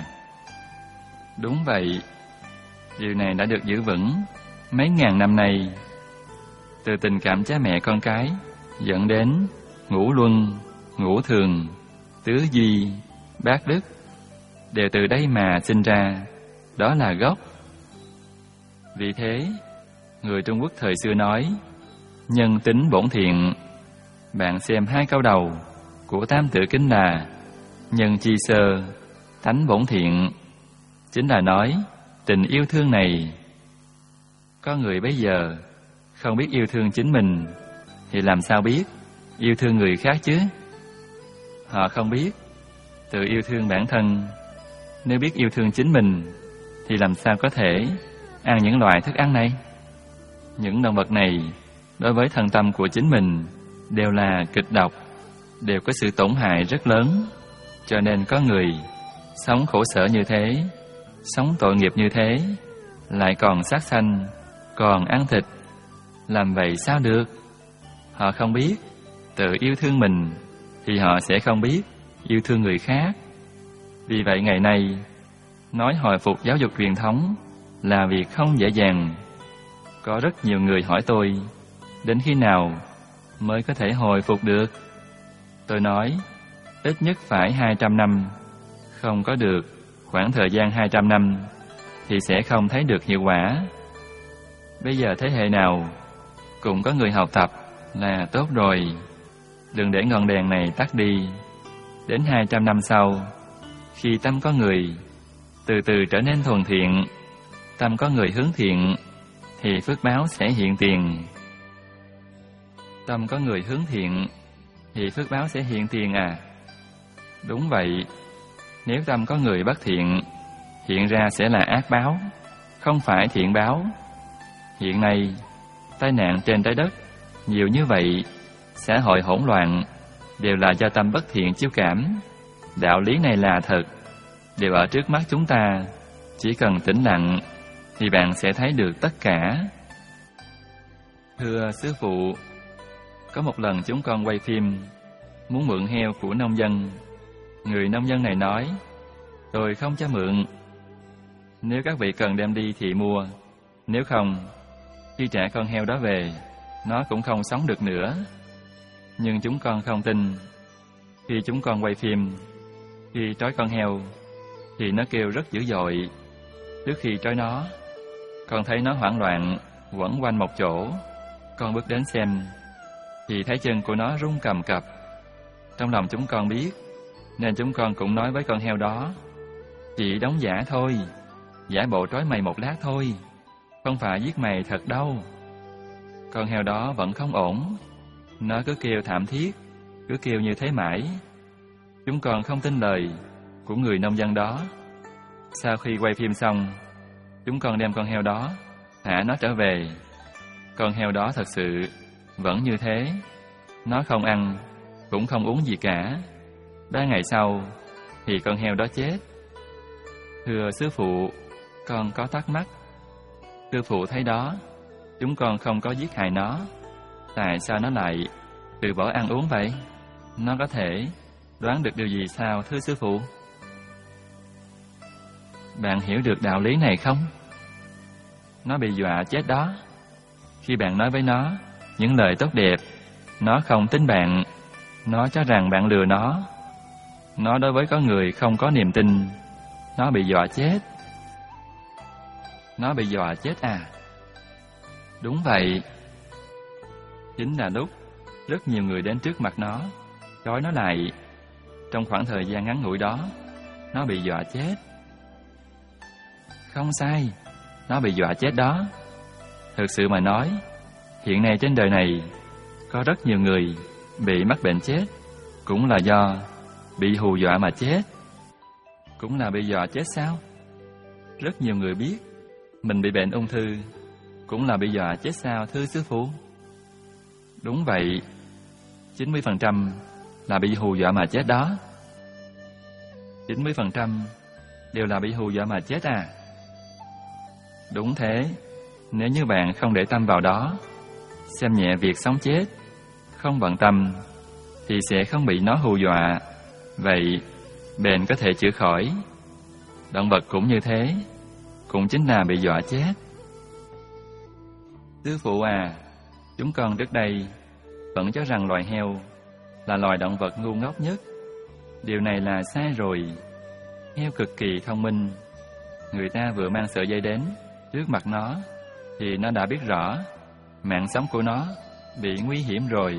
Đúng vậy. Điều này đã được giữ vững mấy ngàn năm nay. Từ tình cảm cha mẹ con cái dẫn đến ngũ luân, ngũ thường, tứ duy, bát đức, đều từ đây mà sinh ra. đó là gốc. Vì thế, người Trung Quốc thời xưa nói, nhân tính bổn thiện. Bạn xem hai câu đầu của Tam Tự Kinh là nhân chi sơ, tánh bổn thiện, chính là nói tình yêu thương này. Có người bây giờ không biết yêu thương chính mình thì làm sao biết yêu thương người khác chứ? Họ không biết tự yêu thương bản thân. Nếu biết yêu thương chính mình thì làm sao có thể ăn những loại thức ăn này? Những động vật này đối với thân tâm của chính mình đều là kịch độc, đều có sự tổn hại rất lớn. Cho nên có người sống khổ sở như thế, sống tội nghiệp như thế, lại còn sát sanh, còn ăn thịt. Làm vậy sao được? Họ không biết tự yêu thương mình thì họ sẽ không biết yêu thương người khác. Vì vậy ngày nay nói hồi phục giáo dục truyền thống là việc không dễ dàng. Có rất nhiều người hỏi tôi đến khi nào mới có thể hồi phục được. Tôi nói ít nhất phải hai trăm năm. Không có được khoảng thời gian hai trăm năm thì sẽ không thấy được hiệu quả. Bây giờ thế hệ nào cũng có người học tập là tốt rồi. Đừng để ngọn đèn này tắt đi. Đến hai trăm năm sau, khi tâm có người từ từ trở nên thuần thiện, tâm có người hướng thiện, thì phước báo sẽ hiện tiền. Tâm có người hướng thiện thì phước báo sẽ hiện tiền à? Đúng vậy. Nếu tâm có người bất thiện, hiện ra sẽ là ác báo, không phải thiện báo. Hiện nay tai nạn trên trái đất nhiều như vậy, xã hội hỗn loạn, đều là do tâm bất thiện chiêu cảm. Đạo lý này là thật, đều ở trước mắt chúng ta. Chỉ cần tĩnh lặng thì bạn sẽ thấy được tất cả. Thưa sư phụ, có một lần chúng con quay phim muốn mượn heo của nông dân. Người nông dân này nói, tôi không cho mượn. Nếu các vị cần đem đi thì mua. Nếu không, khi trả con heo đó về, nó cũng không sống được nữa. Nhưng chúng con không tin. Khi chúng con quay phim, khi trói con heo thì nó kêu rất dữ dội. Trước khi trói nó, con thấy nó hoảng loạn quẩn quanh một chỗ. Con bước đến xem thì thấy chân của nó run cầm cập. Trong lòng chúng con biết, nên chúng con cũng nói với con heo đó, chỉ đóng giả thôi, giả bộ trói mày một lát thôi, không phải giết mày thật đâu. Con heo đó vẫn không ổn, nó cứ kêu thảm thiết, cứ kêu như thế mãi. Chúng con không tin lời của người nông dân đó. Sau khi quay phim xong, chúng con đem con heo đó thả nó trở về. Con heo đó thật sự vẫn như thế, nó không ăn cũng không uống gì cả. Ba ngày sau thì con heo đó chết. Thưa sư phụ, con có thắc mắc. Sư phụ thấy đó, chúng con không có giết hại nó, tại sao nó lại từ bỏ ăn uống vậy? Nó có thể đoán được điều gì sao thưa sư phụ? Bạn hiểu được đạo lý này không? Nó bị dọa chết đó. Khi bạn nói với nó những lời tốt đẹp, nó không tin bạn. Nó cho rằng bạn lừa nó. Nó đối với có người không có niềm tin, nó bị dọa chết. Nó bị dọa chết à? Đúng vậy. Chính là lúc rất nhiều người đến trước mặt nó, trói nó lại. Trong khoảng thời gian ngắn ngủi đó, nó bị dọa chết. Không sai, nó bị dọa chết đó. Thực sự mà nói, hiện nay trên đời này có rất nhiều người bị mắc bệnh chết, cũng là do bị hù dọa mà chết. Cũng là bị dọa chết sao? Rất nhiều người biết mình bị bệnh ung thư, cũng là bị dọa chết sao thưa sư phụ? Đúng vậy, chín mươi phần trăm là bị hù dọa mà chết đó. chín mươi phần trăm đều là bị hù dọa mà chết à? Đúng thế. Nếu như bạn không để tâm vào đó, xem nhẹ việc sống chết, không bận tâm, thì sẽ không bị nó hù dọa. Vậy bệnh có thể chữa khỏi. Động vật cũng như thế, cũng chính là bị dọa chết. Sư phụ à, chúng con trước đây vẫn cho rằng loài heo là loài động vật ngu ngốc nhất. Điều này là sai rồi. Heo cực kỳ thông minh. Người ta vừa mang sợi dây đến trước mặt nó, thì nó đã biết rõ mạng sống của nó bị nguy hiểm rồi.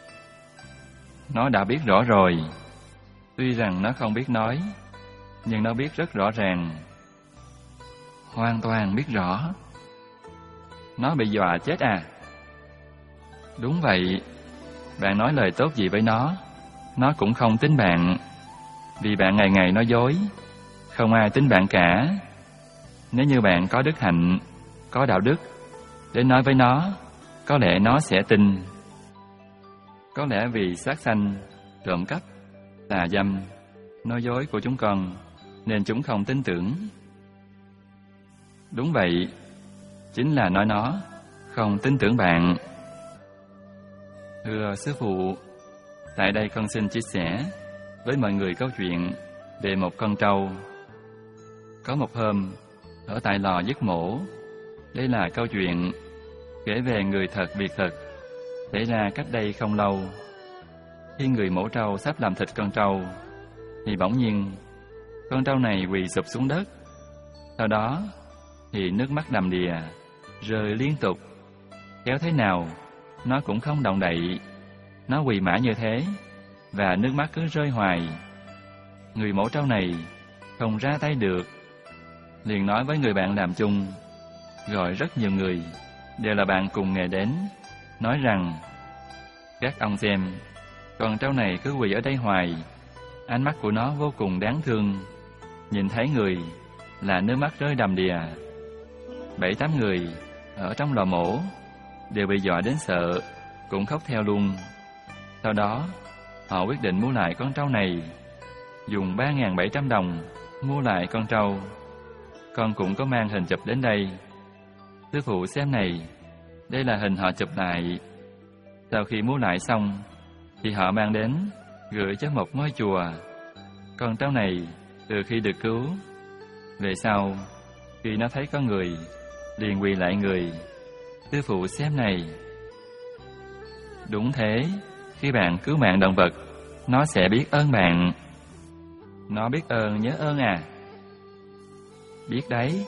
Nó đã biết rõ rồi. Tuy rằng nó không biết nói, nhưng nó biết rất rõ ràng, hoàn toàn biết rõ. Nó bị dọa chết à? Đúng vậy. Bạn nói lời tốt gì với nó, nó cũng không tin bạn, vì bạn ngày ngày nói dối. Không ai tin bạn cả. Nếu như bạn có đức hạnh, có đạo đức, đến nói với nó, có lẽ nó sẽ tin. Có lẽ vì sát sanh, trộm cắp, tà dâm, nói dối của chúng con, nên chúng không tin tưởng. Đúng vậy, chính là nói nó không tin tưởng bạn. Thưa sư phụ, tại đây con xin chia sẻ với mọi người câu chuyện về một con trâu. Có một hôm, ở tại lò giết mổ, đây là câu chuyện kể về người thật việc thật, xảy ra cách đây không lâu. Khi người mổ trâu sắp làm thịt con trâu, thì bỗng nhiên con trâu này quỳ sụp xuống đất. Sau đó thì nước mắt đầm đìa rơi liên tục. Kéo thế nào nó cũng không động đậy. Nó quỳ mãi như thế, và nước mắt cứ rơi hoài. Người mổ trâu này không ra tay được, liền nói với người bạn làm chung, gọi rất nhiều người, đều là bạn cùng nghề đến, nói rằng: các ông xem, con trâu này cứ quỳ ở đây hoài, ánh mắt của nó vô cùng đáng thương, nhìn thấy người là nước mắt rơi đầm đìa. Bảy tám người ở trong lò mổ đều bị dọa đến sợ, cũng khóc theo luôn. Sau đó họ quyết định mua lại con trâu này, dùng ba nghìn bảy trăm đồng mua lại con trâu. Con cũng có mang hình chụp đến đây. Sư phụ xem này, đây là hình họ chụp lại. Sau khi mua lại xong thì họ mang đến gửi cho một ngôi chùa. Con trâu này từ khi được cứu, về sau khi nó thấy có người liền quỳ lại người. Sư phụ xem này. Đúng thế, khi bạn cứu mạng động vật, nó sẽ biết ơn bạn. Nó biết ơn nhớ ơn à? Biết đấy.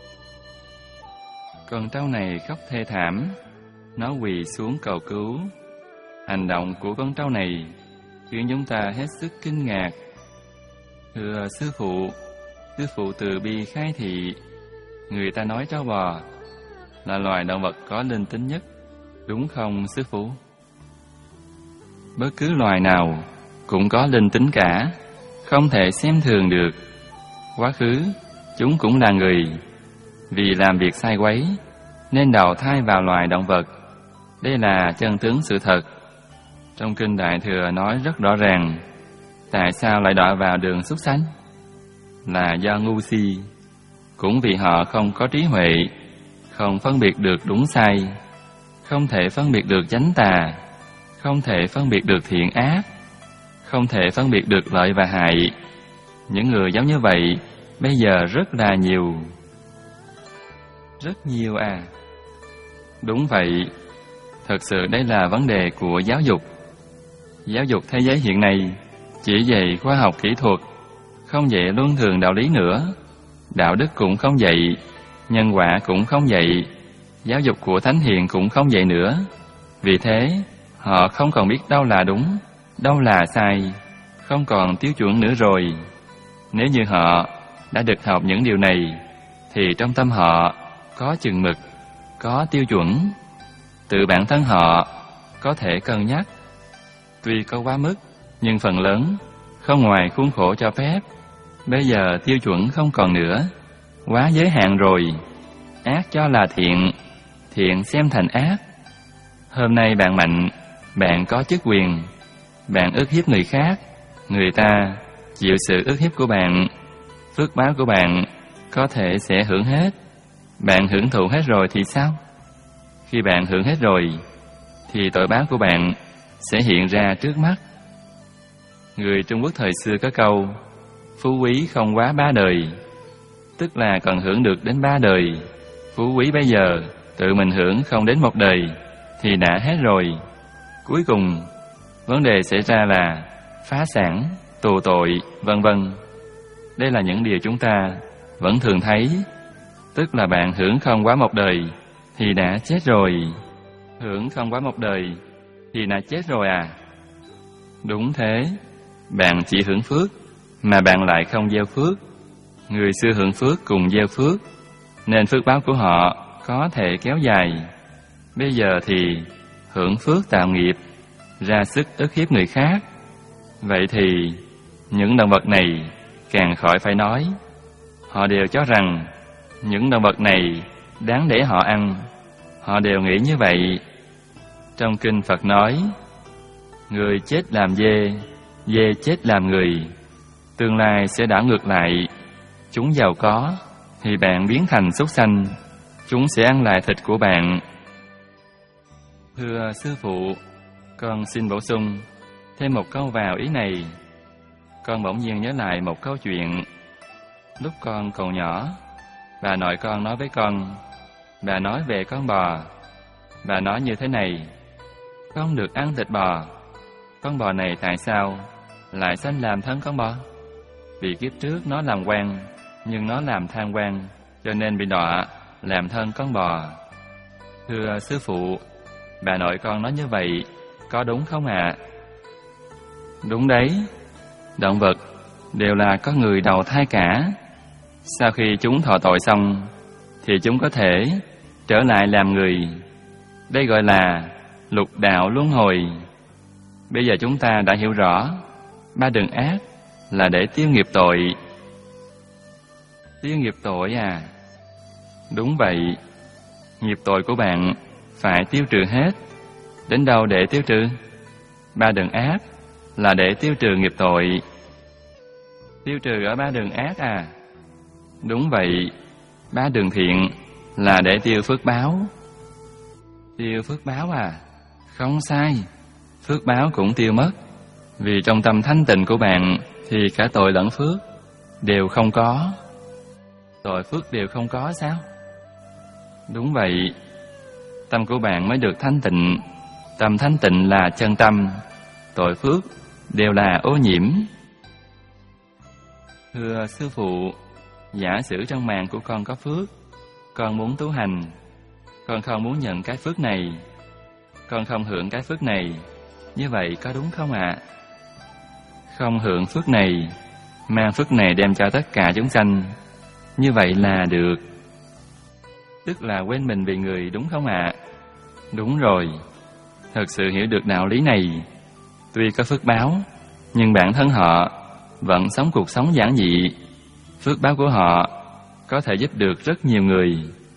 Con trâu này khóc thê thảm, nó quỳ xuống cầu cứu. Hành động của con trâu này khiến chúng ta hết sức kinh ngạc. Thưa sư phụ, sư phụ từ bi khai thị, người ta nói trâu bò là loài động vật có linh tính nhất, đúng không sư phụ? Bất cứ loài nào cũng có linh tính cả, không thể xem thường được. Quá khứ chúng cũng là người, vì làm việc sai quấy nên đầu thai vào loài động vật. Đây là chân tướng sự thật. Trong kinh Đại Thừa nói rất rõ ràng, tại sao lại đọa vào đường súc sanh? Là do ngu si, cũng vì họ không có trí huệ, không phân biệt được đúng sai, không thể phân biệt được chánh tà, không thể phân biệt được thiện ác, không thể phân biệt được lợi và hại. Những người giống như vậy bây giờ rất là nhiều. Rất nhiều à? Đúng vậy. Thật sự đây là vấn đề của giáo dục. Giáo dục thế giới hiện nay chỉ dạy khoa học kỹ thuật, không dạy luân thường đạo lý nữa. Đạo đức cũng không dạy, nhân quả cũng không dạy, giáo dục của thánh hiền cũng không dạy nữa. Vì thế, họ không còn biết đâu là đúng, đâu là sai, không còn tiêu chuẩn nữa rồi. Nếu như họ đã được học những điều này, thì trong tâm họ có chừng mực, có tiêu chuẩn. Tự bản thân họ có thể cân nhắc. Tuy có quá mức, nhưng phần lớn không ngoài khuôn khổ cho phép. Bây giờ tiêu chuẩn không còn nữa, quá giới hạn rồi. Ác cho là thiện, thiện xem thành ác. Hôm nay bạn mạnh, bạn có chức quyền, bạn ức hiếp người khác, người ta chịu sự ức hiếp của bạn, phước báo của bạn có thể sẽ hưởng hết. Bạn hưởng thụ hết rồi thì sao? Khi bạn hưởng hết rồi, thì tội báo của bạn sẽ hiện ra trước mắt. Người Trung Quốc thời xưa có câu, phú quý không quá ba đời, tức là còn hưởng được đến ba đời. Phú quý bây giờ tự mình hưởng không đến một đời thì đã hết rồi. Cuối cùng, vấn đề xảy ra là phá sản, tù tội, vân vân. Đây là những điều chúng ta vẫn thường thấy, tức là bạn hưởng không quá một đời thì đã chết rồi. Hưởng không quá một đời thì đã chết rồi à? Đúng thế, bạn chỉ hưởng phước mà bạn lại không gieo phước. Người xưa hưởng phước cùng gieo phước, nên phước báo của họ có thể kéo dài. Bây giờ thì hưởng phước tạo nghiệp, ra sức ức hiếp người khác. Vậy thì những động vật này càng khỏi phải nói. Họ đều cho rằng những động vật này đáng để họ ăn. Họ đều nghĩ như vậy. Trong kinh Phật nói, người chết làm dê, dê chết làm người. Tương lai sẽ đảo ngược lại. Chúng giàu có thì bạn biến thành súc sanh, chúng sẽ ăn lại thịt của bạn. Thưa sư phụ, con xin bổ sung thêm một câu vào ý này. Con bỗng nhiên nhớ lại một câu chuyện. Lúc con còn nhỏ, bà nội con nói với con. Bà nói về con bò. Bà nói như thế này: con được ăn thịt bò. Con bò này tại sao lại sanh làm thân con bò? Vì kiếp trước nó làm quan, nhưng nó làm tham quan, cho nên bị đọa làm thân con bò. Thưa sư phụ, bà nội con nói như vậy có đúng không ạ? Đúng đấy. Động vật đều là có người đầu thai cả. Sau khi chúng thọ tội xong thì chúng có thể trở lại làm người. Đây gọi là lục đạo luân hồi. Bây giờ chúng ta đã hiểu rõ ba đường ác là để tiêu nghiệp tội. Tiêu nghiệp tội à? Đúng vậy. Nghiệp tội của bạn phải tiêu trừ hết. Đến đâu để tiêu trừ? Ba đường ác là để tiêu trừ nghiệp tội. Tiêu trừ ở ba đường ác à? Đúng vậy. Ba đường thiện là để tiêu phước báo. Tiêu phước báo à? Không sai. Phước báo cũng tiêu mất. Vì trong tâm thanh tịnh của bạn thì cả tội lẫn phước đều không có. Tội phước đều không có sao? Đúng vậy. Tâm của bạn mới được thanh tịnh. Tâm thanh tịnh là chân tâm. Tội phước đều là ô nhiễm. Thưa sư phụ, giả sử trong mạng của con có phước, con muốn tu hành, con không muốn nhận cái phước này, con không hưởng cái phước này, như vậy có đúng không ạ? Không hưởng phước này, mang phước này đem cho tất cả chúng sanh, như vậy là được. Tức là quên mình vì người, đúng không ạ? Đúng rồi. Thật sự hiểu được đạo lý này. Tuy có phước báo, nhưng bản thân họ vẫn sống cuộc sống giản dị. Phước báo của họ có thể giúp được rất nhiều người.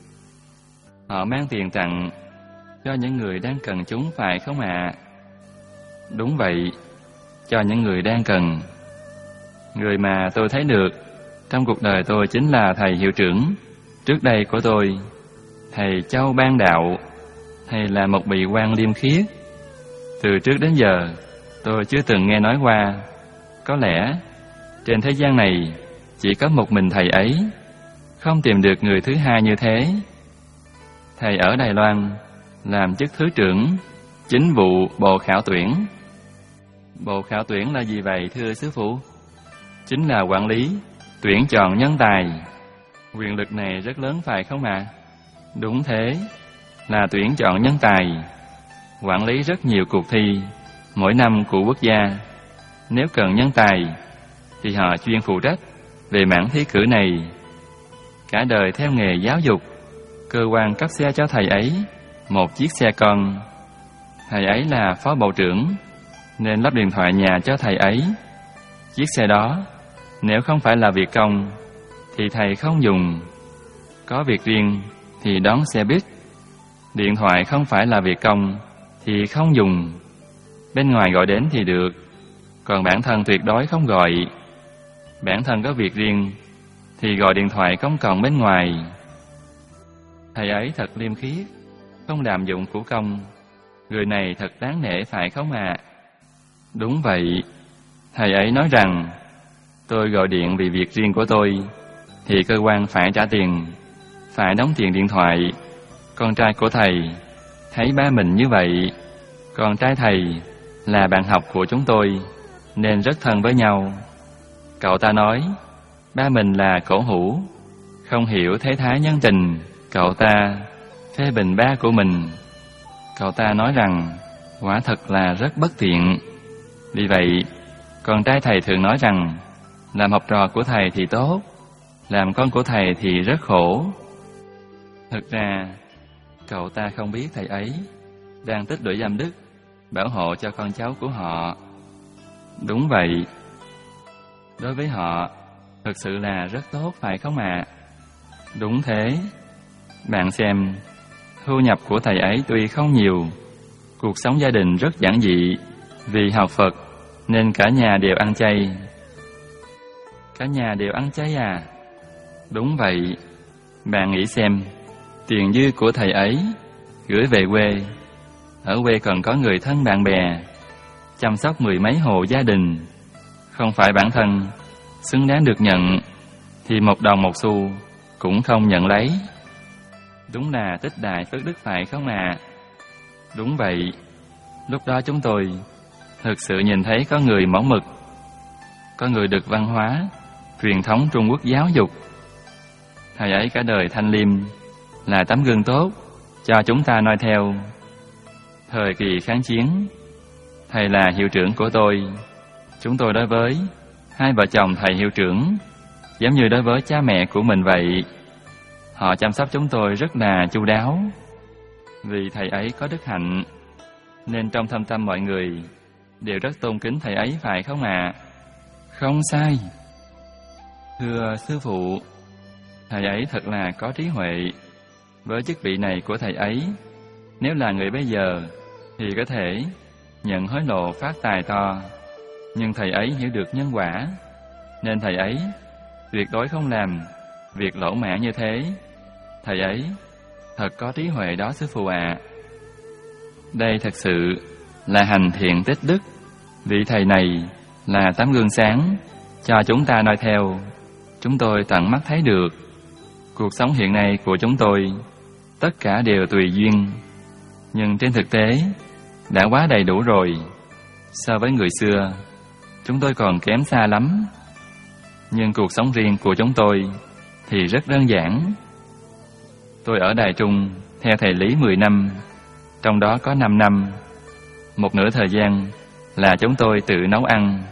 Họ mang tiền tặng cho những người đang cần chúng, phải không ạ? Đúng vậy, cho những người đang cần. Người mà tôi thấy được trong cuộc đời tôi chính là thầy hiệu trưởng trước đây của tôi, thầy Châu Ban Đạo. Thầy là một vị quan liêm khiết. Từ trước đến giờ tôi chưa từng nghe nói qua. Có lẽ trên thế gian này chỉ có một mình thầy ấy, không tìm được người thứ hai như thế. Thầy ở Đài Loan làm chức thứ trưởng chính vụ bộ khảo tuyển. Bộ khảo tuyển là gì vậy thưa sư phụ? Chính là quản lý, tuyển chọn nhân tài. Quyền lực này rất lớn phải không ạ? Đúng thế, là tuyển chọn nhân tài, quản lý rất nhiều cuộc thi mỗi năm của quốc gia. Nếu cần nhân tài thì họ chuyên phụ trách về mảng thi cử này. Cả đời theo nghề giáo dục, cơ quan cấp xe cho thầy ấy một chiếc xe con. Thầy ấy là phó bộ trưởng nên lắp điện thoại nhà cho thầy ấy. Chiếc xe đó nếu không phải là việc công thì thầy không dùng. Có việc riêng thì đón xe buýt. Điện thoại không phải là việc công thì không dùng. Bên ngoài gọi đến thì được, còn bản thân tuyệt đối không gọi. Bản thân có việc riêng thì gọi điện thoại công cộng bên ngoài. Thầy ấy thật liêm khiết, không lạm dụng của công. Người này thật đáng nể phải không ạ? Đúng vậy. Thầy ấy nói rằng tôi gọi điện vì việc riêng của tôi thì cơ quan phải trả tiền, phải đóng tiền điện thoại. Con trai của thầy thấy ba mình như vậy. Con trai thầy là bạn học của chúng tôi nên rất thân với nhau. Cậu ta nói ba mình là cổ hủ, không hiểu thế thái nhân tình, cậu ta phê bình ba của mình. Cậu ta nói rằng quả thật là rất bất tiện. Vì vậy, con trai thầy thường nói rằng làm học trò của thầy thì tốt, làm con của thầy thì rất khổ. Thực ra, cậu ta không biết thầy ấy đang tích lũy âm đức, bảo hộ cho con cháu của họ. Đúng vậy, đối với họ, thực sự là rất tốt, phải không ạ? À? Đúng thế. Bạn xem, thu nhập của thầy ấy tuy không nhiều, cuộc sống gia đình rất giản dị, vì học Phật nên cả nhà đều ăn chay. Cả nhà đều ăn chay à? Đúng vậy. Bạn nghĩ xem, tiền dư của thầy ấy gửi về quê, ở quê còn có người thân bạn bè, chăm sóc mười mấy hộ gia đình, không phải bản thân xứng đáng được nhận, thì một đồng một xu cũng không nhận lấy. Đúng là tích đại phước đức, phải không ạ? À? Đúng vậy. Lúc đó chúng tôi thực sự nhìn thấy có người mẫu mực, có người được văn hóa, truyền thống Trung Quốc giáo dục. Thầy ấy cả đời thanh liêm, là tấm gương tốt cho chúng ta noi theo. Thời kỳ kháng chiến, thầy là hiệu trưởng của tôi. Chúng tôi đối với hai vợ chồng thầy hiệu trưởng giống như đối với cha mẹ của mình vậy. Họ chăm sóc chúng tôi rất là chu đáo. Vì thầy ấy có đức hạnh, nên trong thâm tâm mọi người đều rất tôn kính thầy ấy, phải không ạ? À? Không sai. Thưa sư phụ, thầy ấy thật là có trí huệ. Với chức vị này của thầy ấy, nếu là người bây giờ thì có thể nhận hối lộ phát tài to. Nhưng thầy ấy hiểu được nhân quả, nên thầy ấy tuyệt đối không làm việc lỗ mãn như thế. Thầy ấy thật có trí huệ đó sư phụ ạ. À. Đây thật sự là hành thiện tích đức. Vị thầy này là tấm gương sáng cho chúng ta noi theo. Chúng tôi tận mắt thấy được cuộc sống hiện nay của chúng tôi tất cả đều tùy duyên, nhưng trên thực tế đã quá đầy đủ rồi. So với người xưa, chúng tôi còn kém xa lắm. Nhưng cuộc sống riêng của chúng tôi thì rất đơn giản. Tôi ở Đài Trung theo thầy Lý mười năm, trong đó có năm năm. Một nửa thời gian là chúng tôi tự nấu ăn.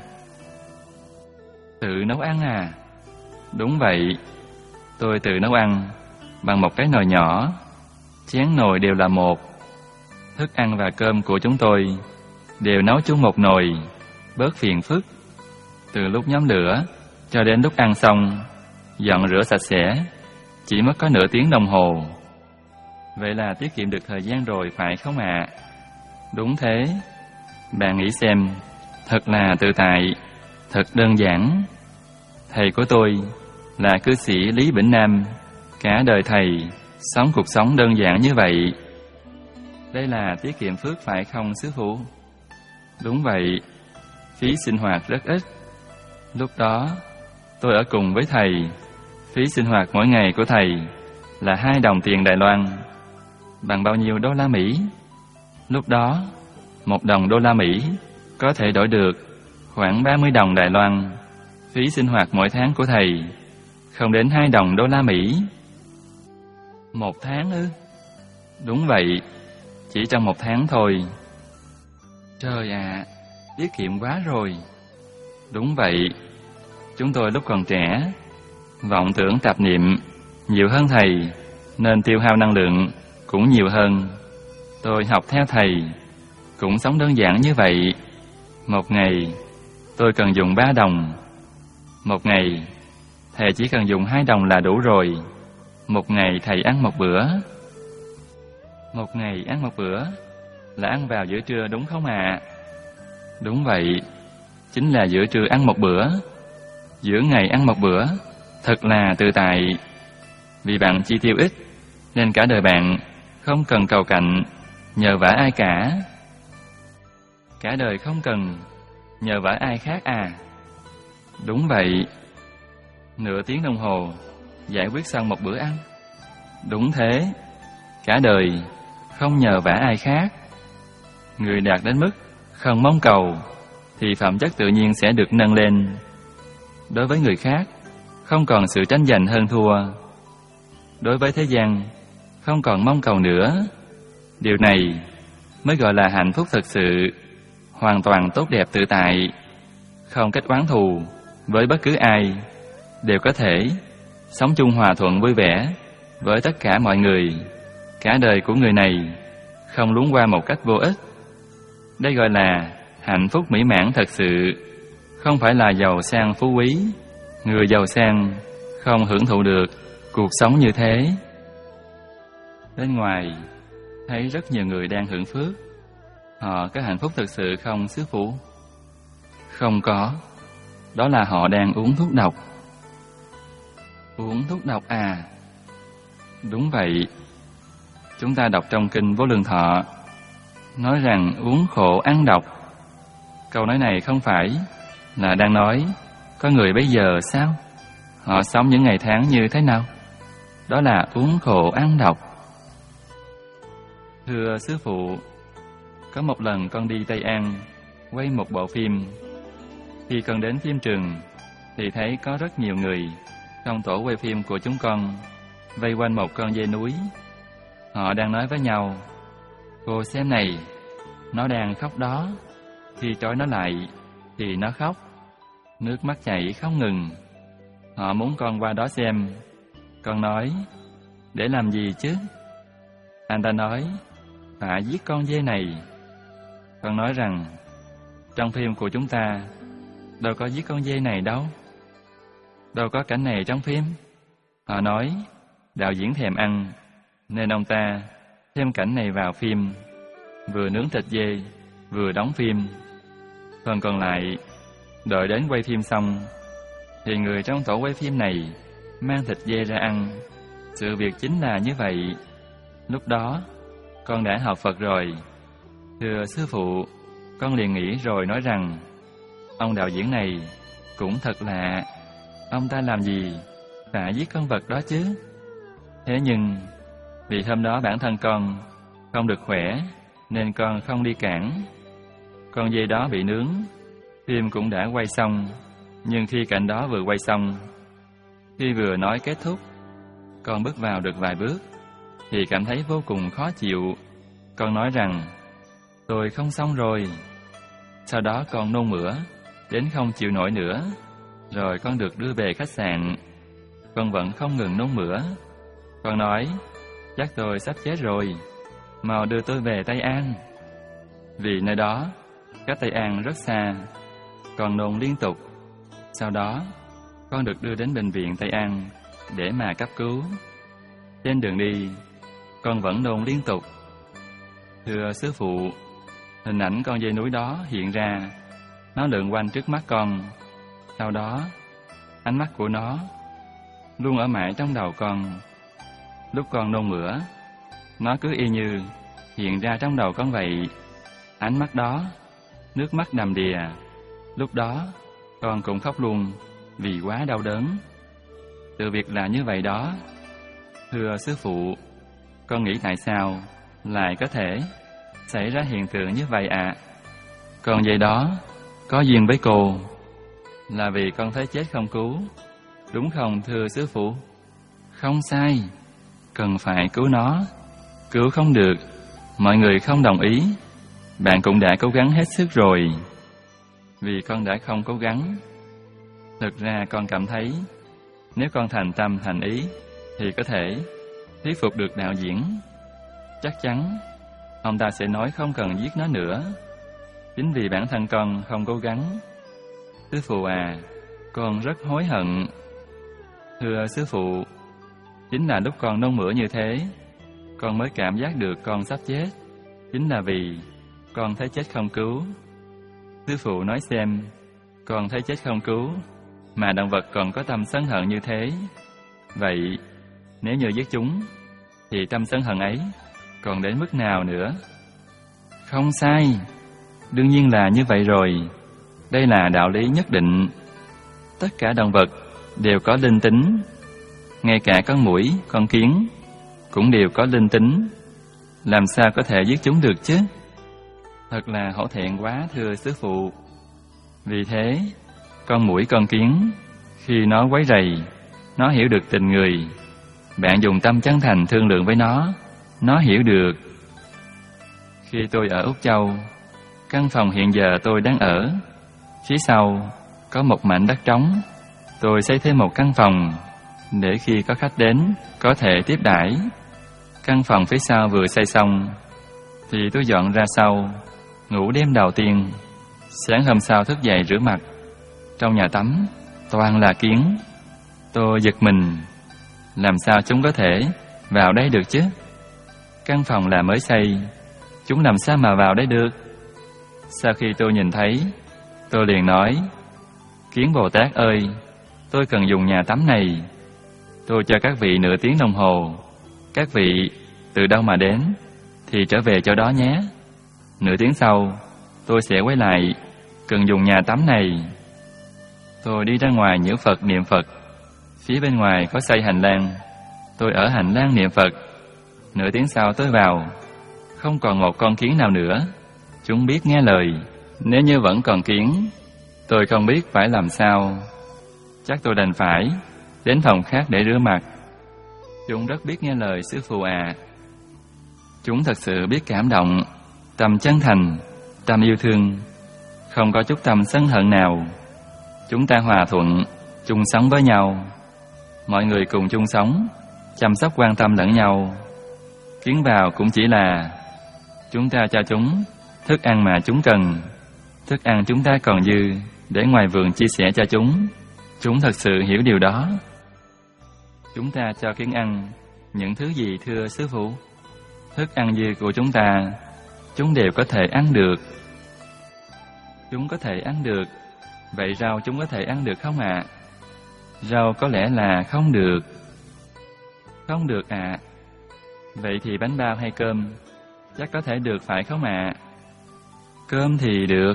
Tự nấu ăn à? Đúng vậy. Tôi tự nấu ăn bằng một cái nồi nhỏ, chén nồi đều là một. Thức ăn và cơm của chúng tôi đều nấu chung một nồi, bớt phiền phức. Từ lúc nhóm lửa cho đến lúc ăn xong, dọn rửa sạch sẽ, chỉ mất có nửa tiếng đồng hồ. Vậy là tiết kiệm được thời gian rồi, phải không ạ? À? Đúng thế. Bạn nghĩ xem, thật là tự tại, thật đơn giản. Thầy của tôi là cư sĩ Lý Bỉnh Nam, cả đời thầy sống cuộc sống đơn giản như vậy. Đây là tiết kiệm phước, phải không sư phụ? Đúng vậy. Phí sinh hoạt rất ít. Lúc đó tôi ở cùng với thầy. Phí sinh hoạt mỗi ngày của thầy là hai đồng tiền Đài Loan. Bằng bao nhiêu đô la Mỹ? Lúc đó một đồng đô la Mỹ có thể đổi được khoảng ba mươi đồng Đài Loan. Phí sinh hoạt mỗi tháng của thầy không đến hai đồng đô la Mỹ. Một tháng ư? Đúng vậy, chỉ trong một tháng thôi. Trời ạ, à, tiết kiệm quá rồi. Đúng vậy. Chúng tôi lúc còn trẻ, vọng tưởng tạp niệm nhiều hơn thầy, nên tiêu hao năng lượng cũng nhiều hơn. Tôi học theo thầy, cũng sống đơn giản như vậy. Một ngày tôi cần dùng ba đồng. Một ngày thầy chỉ cần dùng hai đồng là đủ rồi. Một ngày thầy ăn một bữa. Một ngày ăn một bữa là ăn vào giữa trưa, đúng không ạ? À? Đúng vậy, chính là giữa trưa ăn một bữa, giữa ngày ăn một bữa. Thật là tự tại. Vì bạn chi tiêu ít, nên cả đời bạn không cần cầu cạnh, nhờ vả ai cả. Cả đời không cần nhờ vả ai khác à? Đúng vậy. Nửa tiếng đồng hồ giải quyết xong một bữa ăn. Đúng thế. Cả đời không nhờ vả ai khác. Người đạt đến mức không mong cầu thì phẩm chất tự nhiên sẽ được nâng lên. Đối với người khác, không còn sự tranh giành hơn thua, đối với thế gian, không còn mong cầu nữa. Điều này mới gọi là hạnh phúc thực sự, hoàn toàn tốt đẹp tự tại, không kết oán thù với bất cứ ai, đều có thể sống chung hòa thuận vui vẻ với tất cả mọi người. Cả đời của người này không luống qua một cách vô ích. Đây gọi là hạnh phúc mỹ mãn thật sự, không phải là giàu sang phú quý. Người giàu sang không hưởng thụ được cuộc sống như thế. Bên ngoài thấy rất nhiều người đang hưởng phước, họ có hạnh phúc thực sự không sư phụ? Không có. Đó là họ đang uống thuốc độc. Uống thuốc độc à? Đúng vậy. Chúng ta đọc trong kinh Vô Lượng Thọ nói rằng uống khổ ăn độc. Câu nói này không phải là đang nói có người bây giờ sao? Họ sống những ngày tháng như thế nào? Đó là uống khổ ăn độc. Thưa sư phụ, có một lần con đi Tây An quay một bộ phim. Khi con đến phim trường thì thấy có rất nhiều người trong tổ quay phim của chúng con vây quanh một con dê núi. Họ đang nói với nhau: cô xem này, nó đang khóc đó. Khi trói nó lại thì nó khóc, nước mắt chảy không ngừng. Họ muốn con qua đó xem. Con nói: để làm gì chứ? Anh ta nói: phải giết con dê này. Con nói rằng trong phim của chúng ta đâu có giết con dê này đâu. Đâu có cảnh này trong phim. Họ nói đạo diễn thèm ăn nên ông ta thêm cảnh này vào phim, vừa nướng thịt dê vừa đóng phim. Phần còn lại đợi đến quay phim xong thì người trong tổ quay phim này mang thịt dê ra ăn. Sự việc chính là như vậy. Lúc đó con đã học Phật rồi. Thưa sư phụ, con liền nghĩ rồi nói rằng ông đạo diễn này cũng thật lạ. Ông ta làm gì phải giết con vật đó chứ? Thế nhưng vì hôm đó bản thân con không được khỏe nên con không đi cản. Con dê đó bị nướng, phim cũng đã quay xong. Nhưng khi cảnh đó vừa quay xong, khi vừa nói kết thúc, con bước vào được vài bước thì cảm thấy vô cùng khó chịu. Con nói rằng tôi không xong rồi. Sau đó con nôn mửa đến không chịu nổi nữa. Rồi con được đưa về khách sạn. Con vẫn không ngừng nôn mửa. Con nói chắc tôi sắp chết rồi, mau đưa tôi về Tây An. Vì nơi đó cách Tây An rất xa. Con nôn liên tục. Sau đó con được đưa đến bệnh viện Tây An để mà cấp cứu. Trên đường đi con vẫn nôn liên tục. Thưa sư phụ, hình ảnh con dê núi đó hiện ra. Nó lượn quanh trước mắt con. Sau đó ánh mắt của nó luôn ở mãi trong đầu con. Lúc con nôn mửa, nó cứ y như hiện ra trong đầu con vậy. Ánh mắt đó, nước mắt đầm đìa. Lúc đó con cũng khóc luôn vì quá đau đớn. Sự việc là như vậy đó. Thưa sư phụ, con nghĩ tại sao lại có thể xảy ra hiện tượng như vậy ạ? À? Con dê đó có duyên với cô là vì con thấy chết không cứu, đúng không thưa sư phụ? Không sai, cần phải cứu nó. Cứu không được, mọi người không đồng ý. Bạn cũng đã cố gắng hết sức rồi. Vì con đã không cố gắng. Thực ra con cảm thấy nếu con thành tâm thành ý thì có thể thuyết phục được đạo diễn. Chắc chắn ông ta sẽ nói không cần giết nó nữa. Chính vì bản thân con không cố gắng. Sư phụ à, con rất hối hận. Thưa sư phụ, chính là lúc con nôn mửa như thế, con mới cảm giác được con sắp chết. Chính là vì con thấy chết không cứu. Sư phụ nói xem, con thấy chết không cứu mà động vật còn có tâm sân hận như thế. Vậy nếu như giết chúng thì tâm sân hận ấy còn đến mức nào nữa? Không sai, đương nhiên là như vậy rồi. Đây là đạo lý nhất định. Tất cả động vật đều có linh tính. Ngay cả con muỗi, con kiến cũng đều có linh tính. Làm sao có thể giết chúng được chứ? Thật là hổ thẹn quá thưa sư phụ. Vì thế, con muỗi con kiến khi nó quấy rầy, nó hiểu được tình người, Bạn dùng tâm chân thành thương lượng với nó, nó hiểu được. Khi tôi ở Úc Châu, căn phòng hiện giờ tôi đang ở, phía sau có một mảnh đất trống. Tôi xây thêm một căn phòng để khi có khách đến có thể tiếp đãi. Căn phòng phía sau vừa xây xong thì tôi dọn ra sau, ngủ đêm đầu tiên. Sáng hôm sau thức dậy rửa mặt, trong nhà tắm toàn là kiến. Tôi giật mình, làm sao chúng có thể vào đây được chứ? Căn phòng là mới xây, chúng làm sao mà vào đây được? Sau khi tôi nhìn thấy, tôi liền nói: Kiến Bồ Tát ơi, tôi cần dùng nhà tắm này. Tôi cho các vị nửa tiếng đồng hồ. Các vị từ đâu mà đến thì trở về chỗ đó nhé. Nửa tiếng sau tôi sẽ quay lại, cần dùng nhà tắm này. Tôi đi ra ngoài nhiễu Phật niệm Phật. Phía bên ngoài có xây hành lang, tôi ở hành lang niệm Phật. Nửa tiếng sau tôi vào, không còn một con kiến nào nữa. Chúng biết nghe lời. Nếu như vẫn còn kiến, tôi không biết phải làm sao. Chắc tôi đành phải đến phòng khác để rửa mặt. Chúng rất biết nghe lời sư phụ à. Chúng thật sự biết cảm động, tâm chân thành, tâm yêu thương, không có chút tâm sân hận nào. Chúng ta hòa thuận, chung sống với nhau. Mọi người cùng chung sống, chăm sóc quan tâm lẫn nhau. Kiến vào cũng chỉ là chúng ta cho chúng thức ăn mà chúng cần. Thức ăn chúng ta còn dư để ngoài vườn chia sẻ cho chúng. Chúng thật sự hiểu điều đó. Chúng ta cho kiến ăn những thứ gì thưa sư phụ? Thức ăn dư của chúng ta, chúng đều có thể ăn được. Chúng có thể ăn được. Vậy rau chúng có thể ăn được không ạ? À? Rau có lẽ là không được. Không được ạ. À. Vậy thì bánh bao hay cơm chắc có thể được phải không ạ? À? Cơm thì được.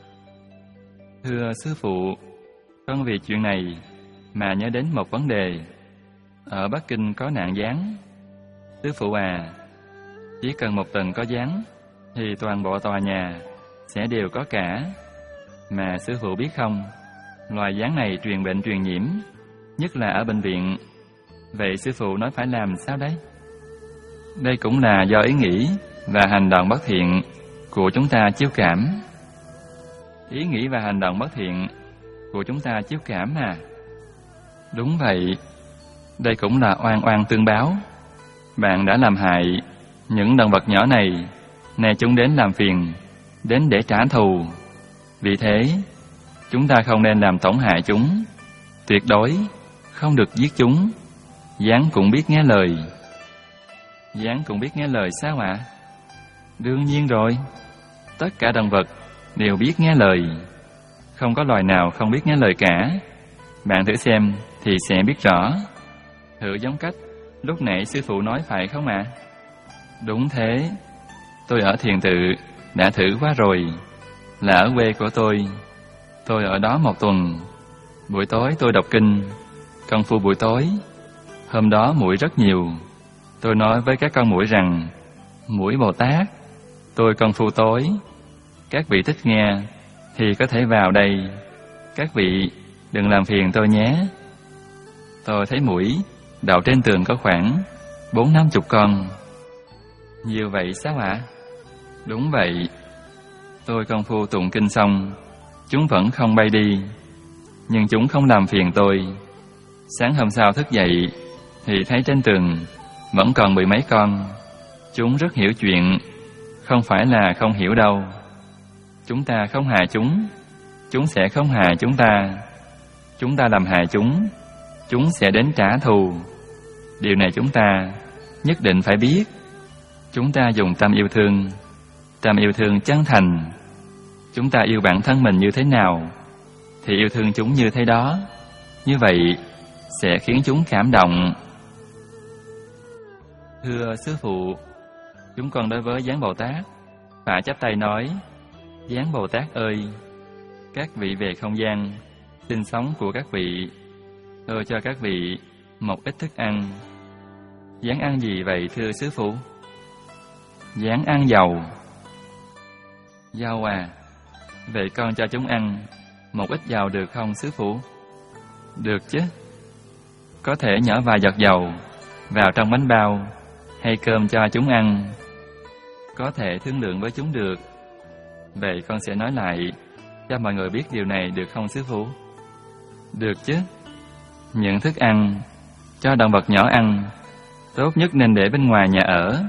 Thưa sư phụ, con vì chuyện này mà nhớ đến một vấn đề. Ở Bắc Kinh có nạn gián. Sư phụ à, chỉ cần một tầng có gián thì toàn bộ tòa nhà sẽ đều có cả. Mà sư phụ biết không, loài gián này truyền bệnh truyền nhiễm, nhất là ở bệnh viện. Vậy sư phụ nói phải làm sao đấy? Đây cũng là do ý nghĩ và hành động bất thiện của chúng ta chiếu cảm. Ý nghĩ và hành động bất thiện của chúng ta chiếu cảm à? Đúng vậy. Đây cũng là oan oan tương báo. Bạn đã làm hại những động vật nhỏ này, nay chúng đến làm phiền, đến để trả thù. Vì thế, chúng ta không nên làm tổn hại chúng. Tuyệt đối không được giết chúng. Gián cũng biết nghe lời. Gián cũng biết nghe lời sao ạ? À? Đương nhiên rồi. Tất cả động vật đều biết nghe lời. Không có loài nào không biết nghe lời cả. Bạn thử xem thì sẽ biết rõ. Thử giống cách lúc nãy sư phụ nói phải không ạ? À? Đúng thế. Tôi ở thiền tự đã thử qua rồi. Là ở quê của tôi. Tôi ở đó một tuần. Buổi tối tôi đọc kinh, công phu buổi tối. Hôm đó muỗi rất nhiều. Tôi nói với các con muỗi rằng: muỗi Bồ Tát, tôi công phu tối. Các vị thích nghe thì có thể vào đây. Các vị đừng làm phiền tôi nhé. Tôi thấy muỗi đậu trên tường có khoảng bốn năm chục con. Nhiều vậy sao ạ? À? Đúng vậy. Tôi công phu tụng kinh xong, chúng vẫn không bay đi. Nhưng chúng không làm phiền tôi. Sáng hôm sau thức dậy thì thấy trên tường vẫn còn mười mấy con. Chúng rất hiểu chuyện, không phải là không hiểu đâu. Chúng ta không hại chúng, chúng sẽ không hại chúng ta. Chúng ta làm hại chúng, chúng sẽ đến trả thù. Điều này chúng ta nhất định phải biết. Chúng ta dùng tâm yêu thương, tâm yêu thương chân thành. Chúng ta yêu bản thân mình như thế nào thì yêu thương chúng như thế đó. Như vậy sẽ khiến chúng cảm động. Thưa sư phụ, chúng con đối với Gián Bồ Tát phải chắp tay nói: Gián Bồ Tát ơi, các vị về không gian sinh sống của các vị, tôi cho các vị một ít thức ăn. Gián ăn gì vậy thưa sư phụ? Gián ăn dầu. Dầu à? Vậy con cho chúng ăn một ít dầu được không sư phụ? Được chứ. Có thể nhỏ vài giọt dầu vào trong bánh bao hay cơm cho chúng ăn. Có thể thương lượng với chúng được. Vậy con sẽ nói lại cho mọi người biết điều này được không sư phụ? Được chứ. Những thức ăn cho động vật nhỏ ăn tốt nhất nên để bên ngoài nhà ở.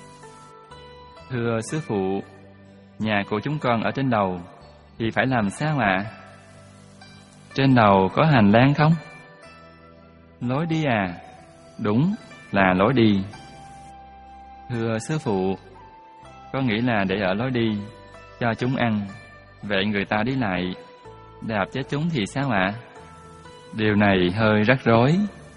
Thưa sư phụ, nhà của chúng con ở trên lầu thì phải làm sao ạ? À? Trên lầu có hành lang không? Lối đi à? Đúng là lối đi. Thưa sư phụ, con nghĩ là để ở lối đi cho chúng ăn. Vậy người ta đi lại đạp chết chúng thì sao ạ? À? Điều này hơi rắc rối.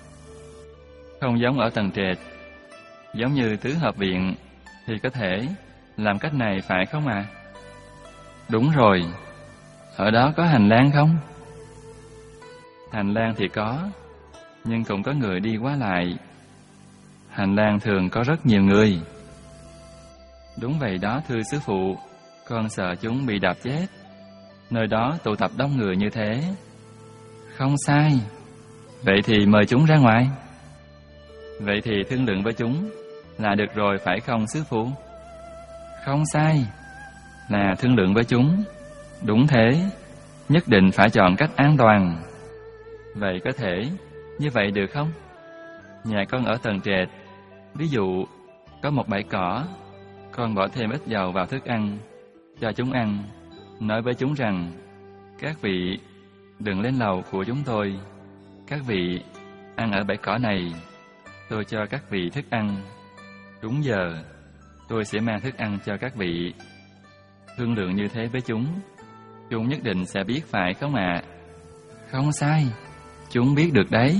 Không giống ở tầng trệt. Giống như tứ hợp viện thì có thể làm cách này phải không ạ? À? Đúng rồi. Ở đó có hành lang không? Hành lang thì có, nhưng cũng có người đi qua lại. Hành lang thường có rất nhiều người. Đúng vậy đó thưa sư phụ, con sợ chúng bị đạp chết. Nơi đó tụ tập đông người như thế. Không sai. Vậy thì mời chúng ra ngoài. Vậy thì thương lượng với chúng là được rồi phải không sư phụ? Không sai. Là thương lượng với chúng. Đúng thế. Nhất định phải chọn cách an toàn. Vậy có thể như vậy được không? Nhà con ở tầng trệt. Ví dụ có một bãi cỏ, con bỏ thêm ít dầu vào thức ăn cho chúng ăn. Nói với chúng rằng các vị đừng lên lầu của chúng tôi. Các vị ăn ở bãi cỏ này. Tôi cho các vị thức ăn. Đúng giờ tôi sẽ mang thức ăn cho các vị. Thương lượng như thế với chúng, chúng nhất định sẽ biết phải không ạ? À? Không sai. Chúng biết được đấy.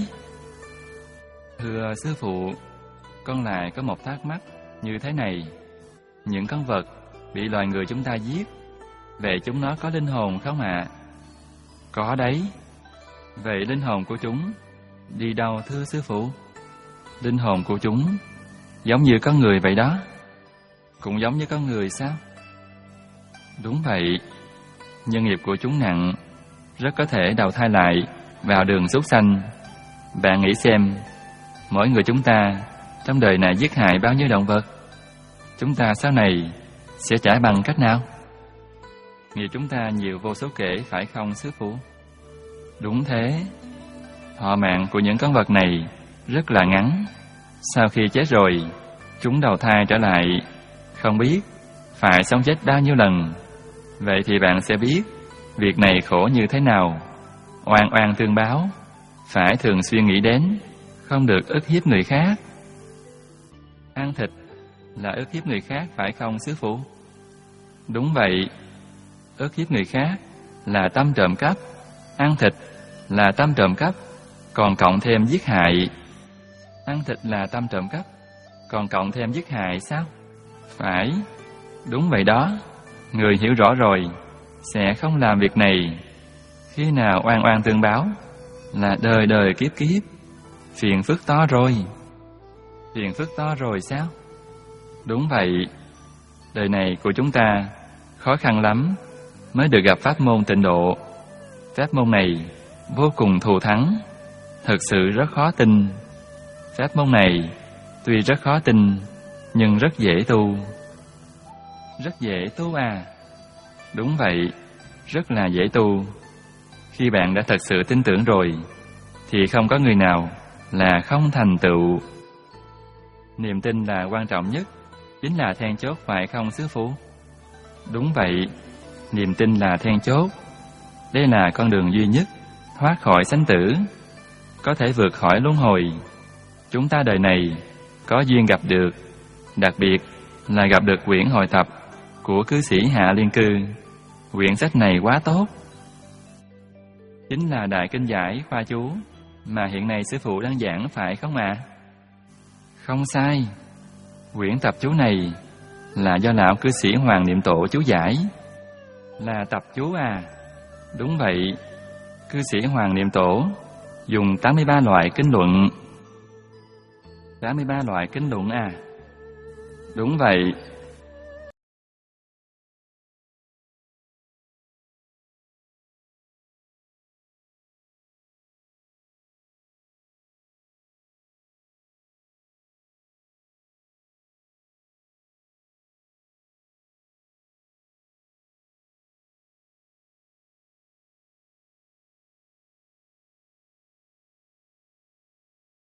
Thưa sư phụ, con lại có một thắc mắc như thế này. Những con vật bị loài người chúng ta giết, vậy chúng nó có linh hồn không ạ? À? Có đấy. Vậy linh hồn của chúng đi đâu thưa sư phụ? Linh hồn của chúng giống như con người vậy đó. Cũng giống như con người sao? Đúng vậy. Nhân nghiệp của chúng nặng, rất có thể đầu thai lại vào đường súc sanh. Bạn nghĩ xem, mỗi người chúng ta trong đời này giết hại bao nhiêu động vật? Chúng ta sau này sẽ trả bằng cách nào? Nghiệp chúng ta nhiều vô số kể phải không sư phụ? Đúng thế. Thọ mạng của những con vật này rất là ngắn. Sau khi chết rồi, chúng đầu thai trở lại, không biết phải sống chết bao nhiêu lần. Vậy thì bạn sẽ biết việc này khổ như thế nào. Oan oan tương báo, phải thường xuyên nghĩ đến, không được ức hiếp người khác. Ăn thịt là ức hiếp người khác phải không sư phụ? Đúng vậy. Ức hiếp người khác là tâm trộm cắp. Ăn thịt là tâm trộm cắp, còn cộng thêm giết hại. Ăn thịt là tâm trộm cắp, còn cộng thêm giết hại sao? Phải. Đúng vậy đó. Người hiểu rõ rồi sẽ không làm việc này. Khi nào oan oan tương báo là đời đời kiếp kiếp. Phiền phức to rồi. Phiền phức to rồi sao? Đúng vậy. Đời này của chúng ta khó khăn lắm mới được gặp pháp môn tịnh độ. Pháp môn này vô cùng thù thắng, thật sự rất khó tin. Pháp môn này tuy rất khó tin nhưng rất dễ tu. Rất dễ tu à? Đúng vậy, rất là dễ tu. Khi bạn đã thật sự tin tưởng rồi thì không có người nào là không thành tựu. Niềm tin là quan trọng nhất, chính là then chốt phải không sư phụ? Đúng vậy, niềm tin là then chốt. Đây là con đường duy nhất thoát khỏi sanh tử, có thể vượt khỏi luân hồi. Chúng ta đời này có duyên gặp được, đặc biệt là gặp được quyển hội tập của cư sĩ Hạ Liên Cư. Quyển sách này quá tốt, chính là đại kinh giải khoa chú mà hiện nay sư phụ đang giảng phải không ạ? À? Không sai. Quyển tập chú này là do lão cư sĩ Hoàng Niệm Tổ chú giải. Là tập chú à? Đúng vậy. Cư sĩ Hoàng Niệm Tổ dùng tám mươi ba loại kinh luận. tám mươi ba loại kinh luận à? Đúng vậy.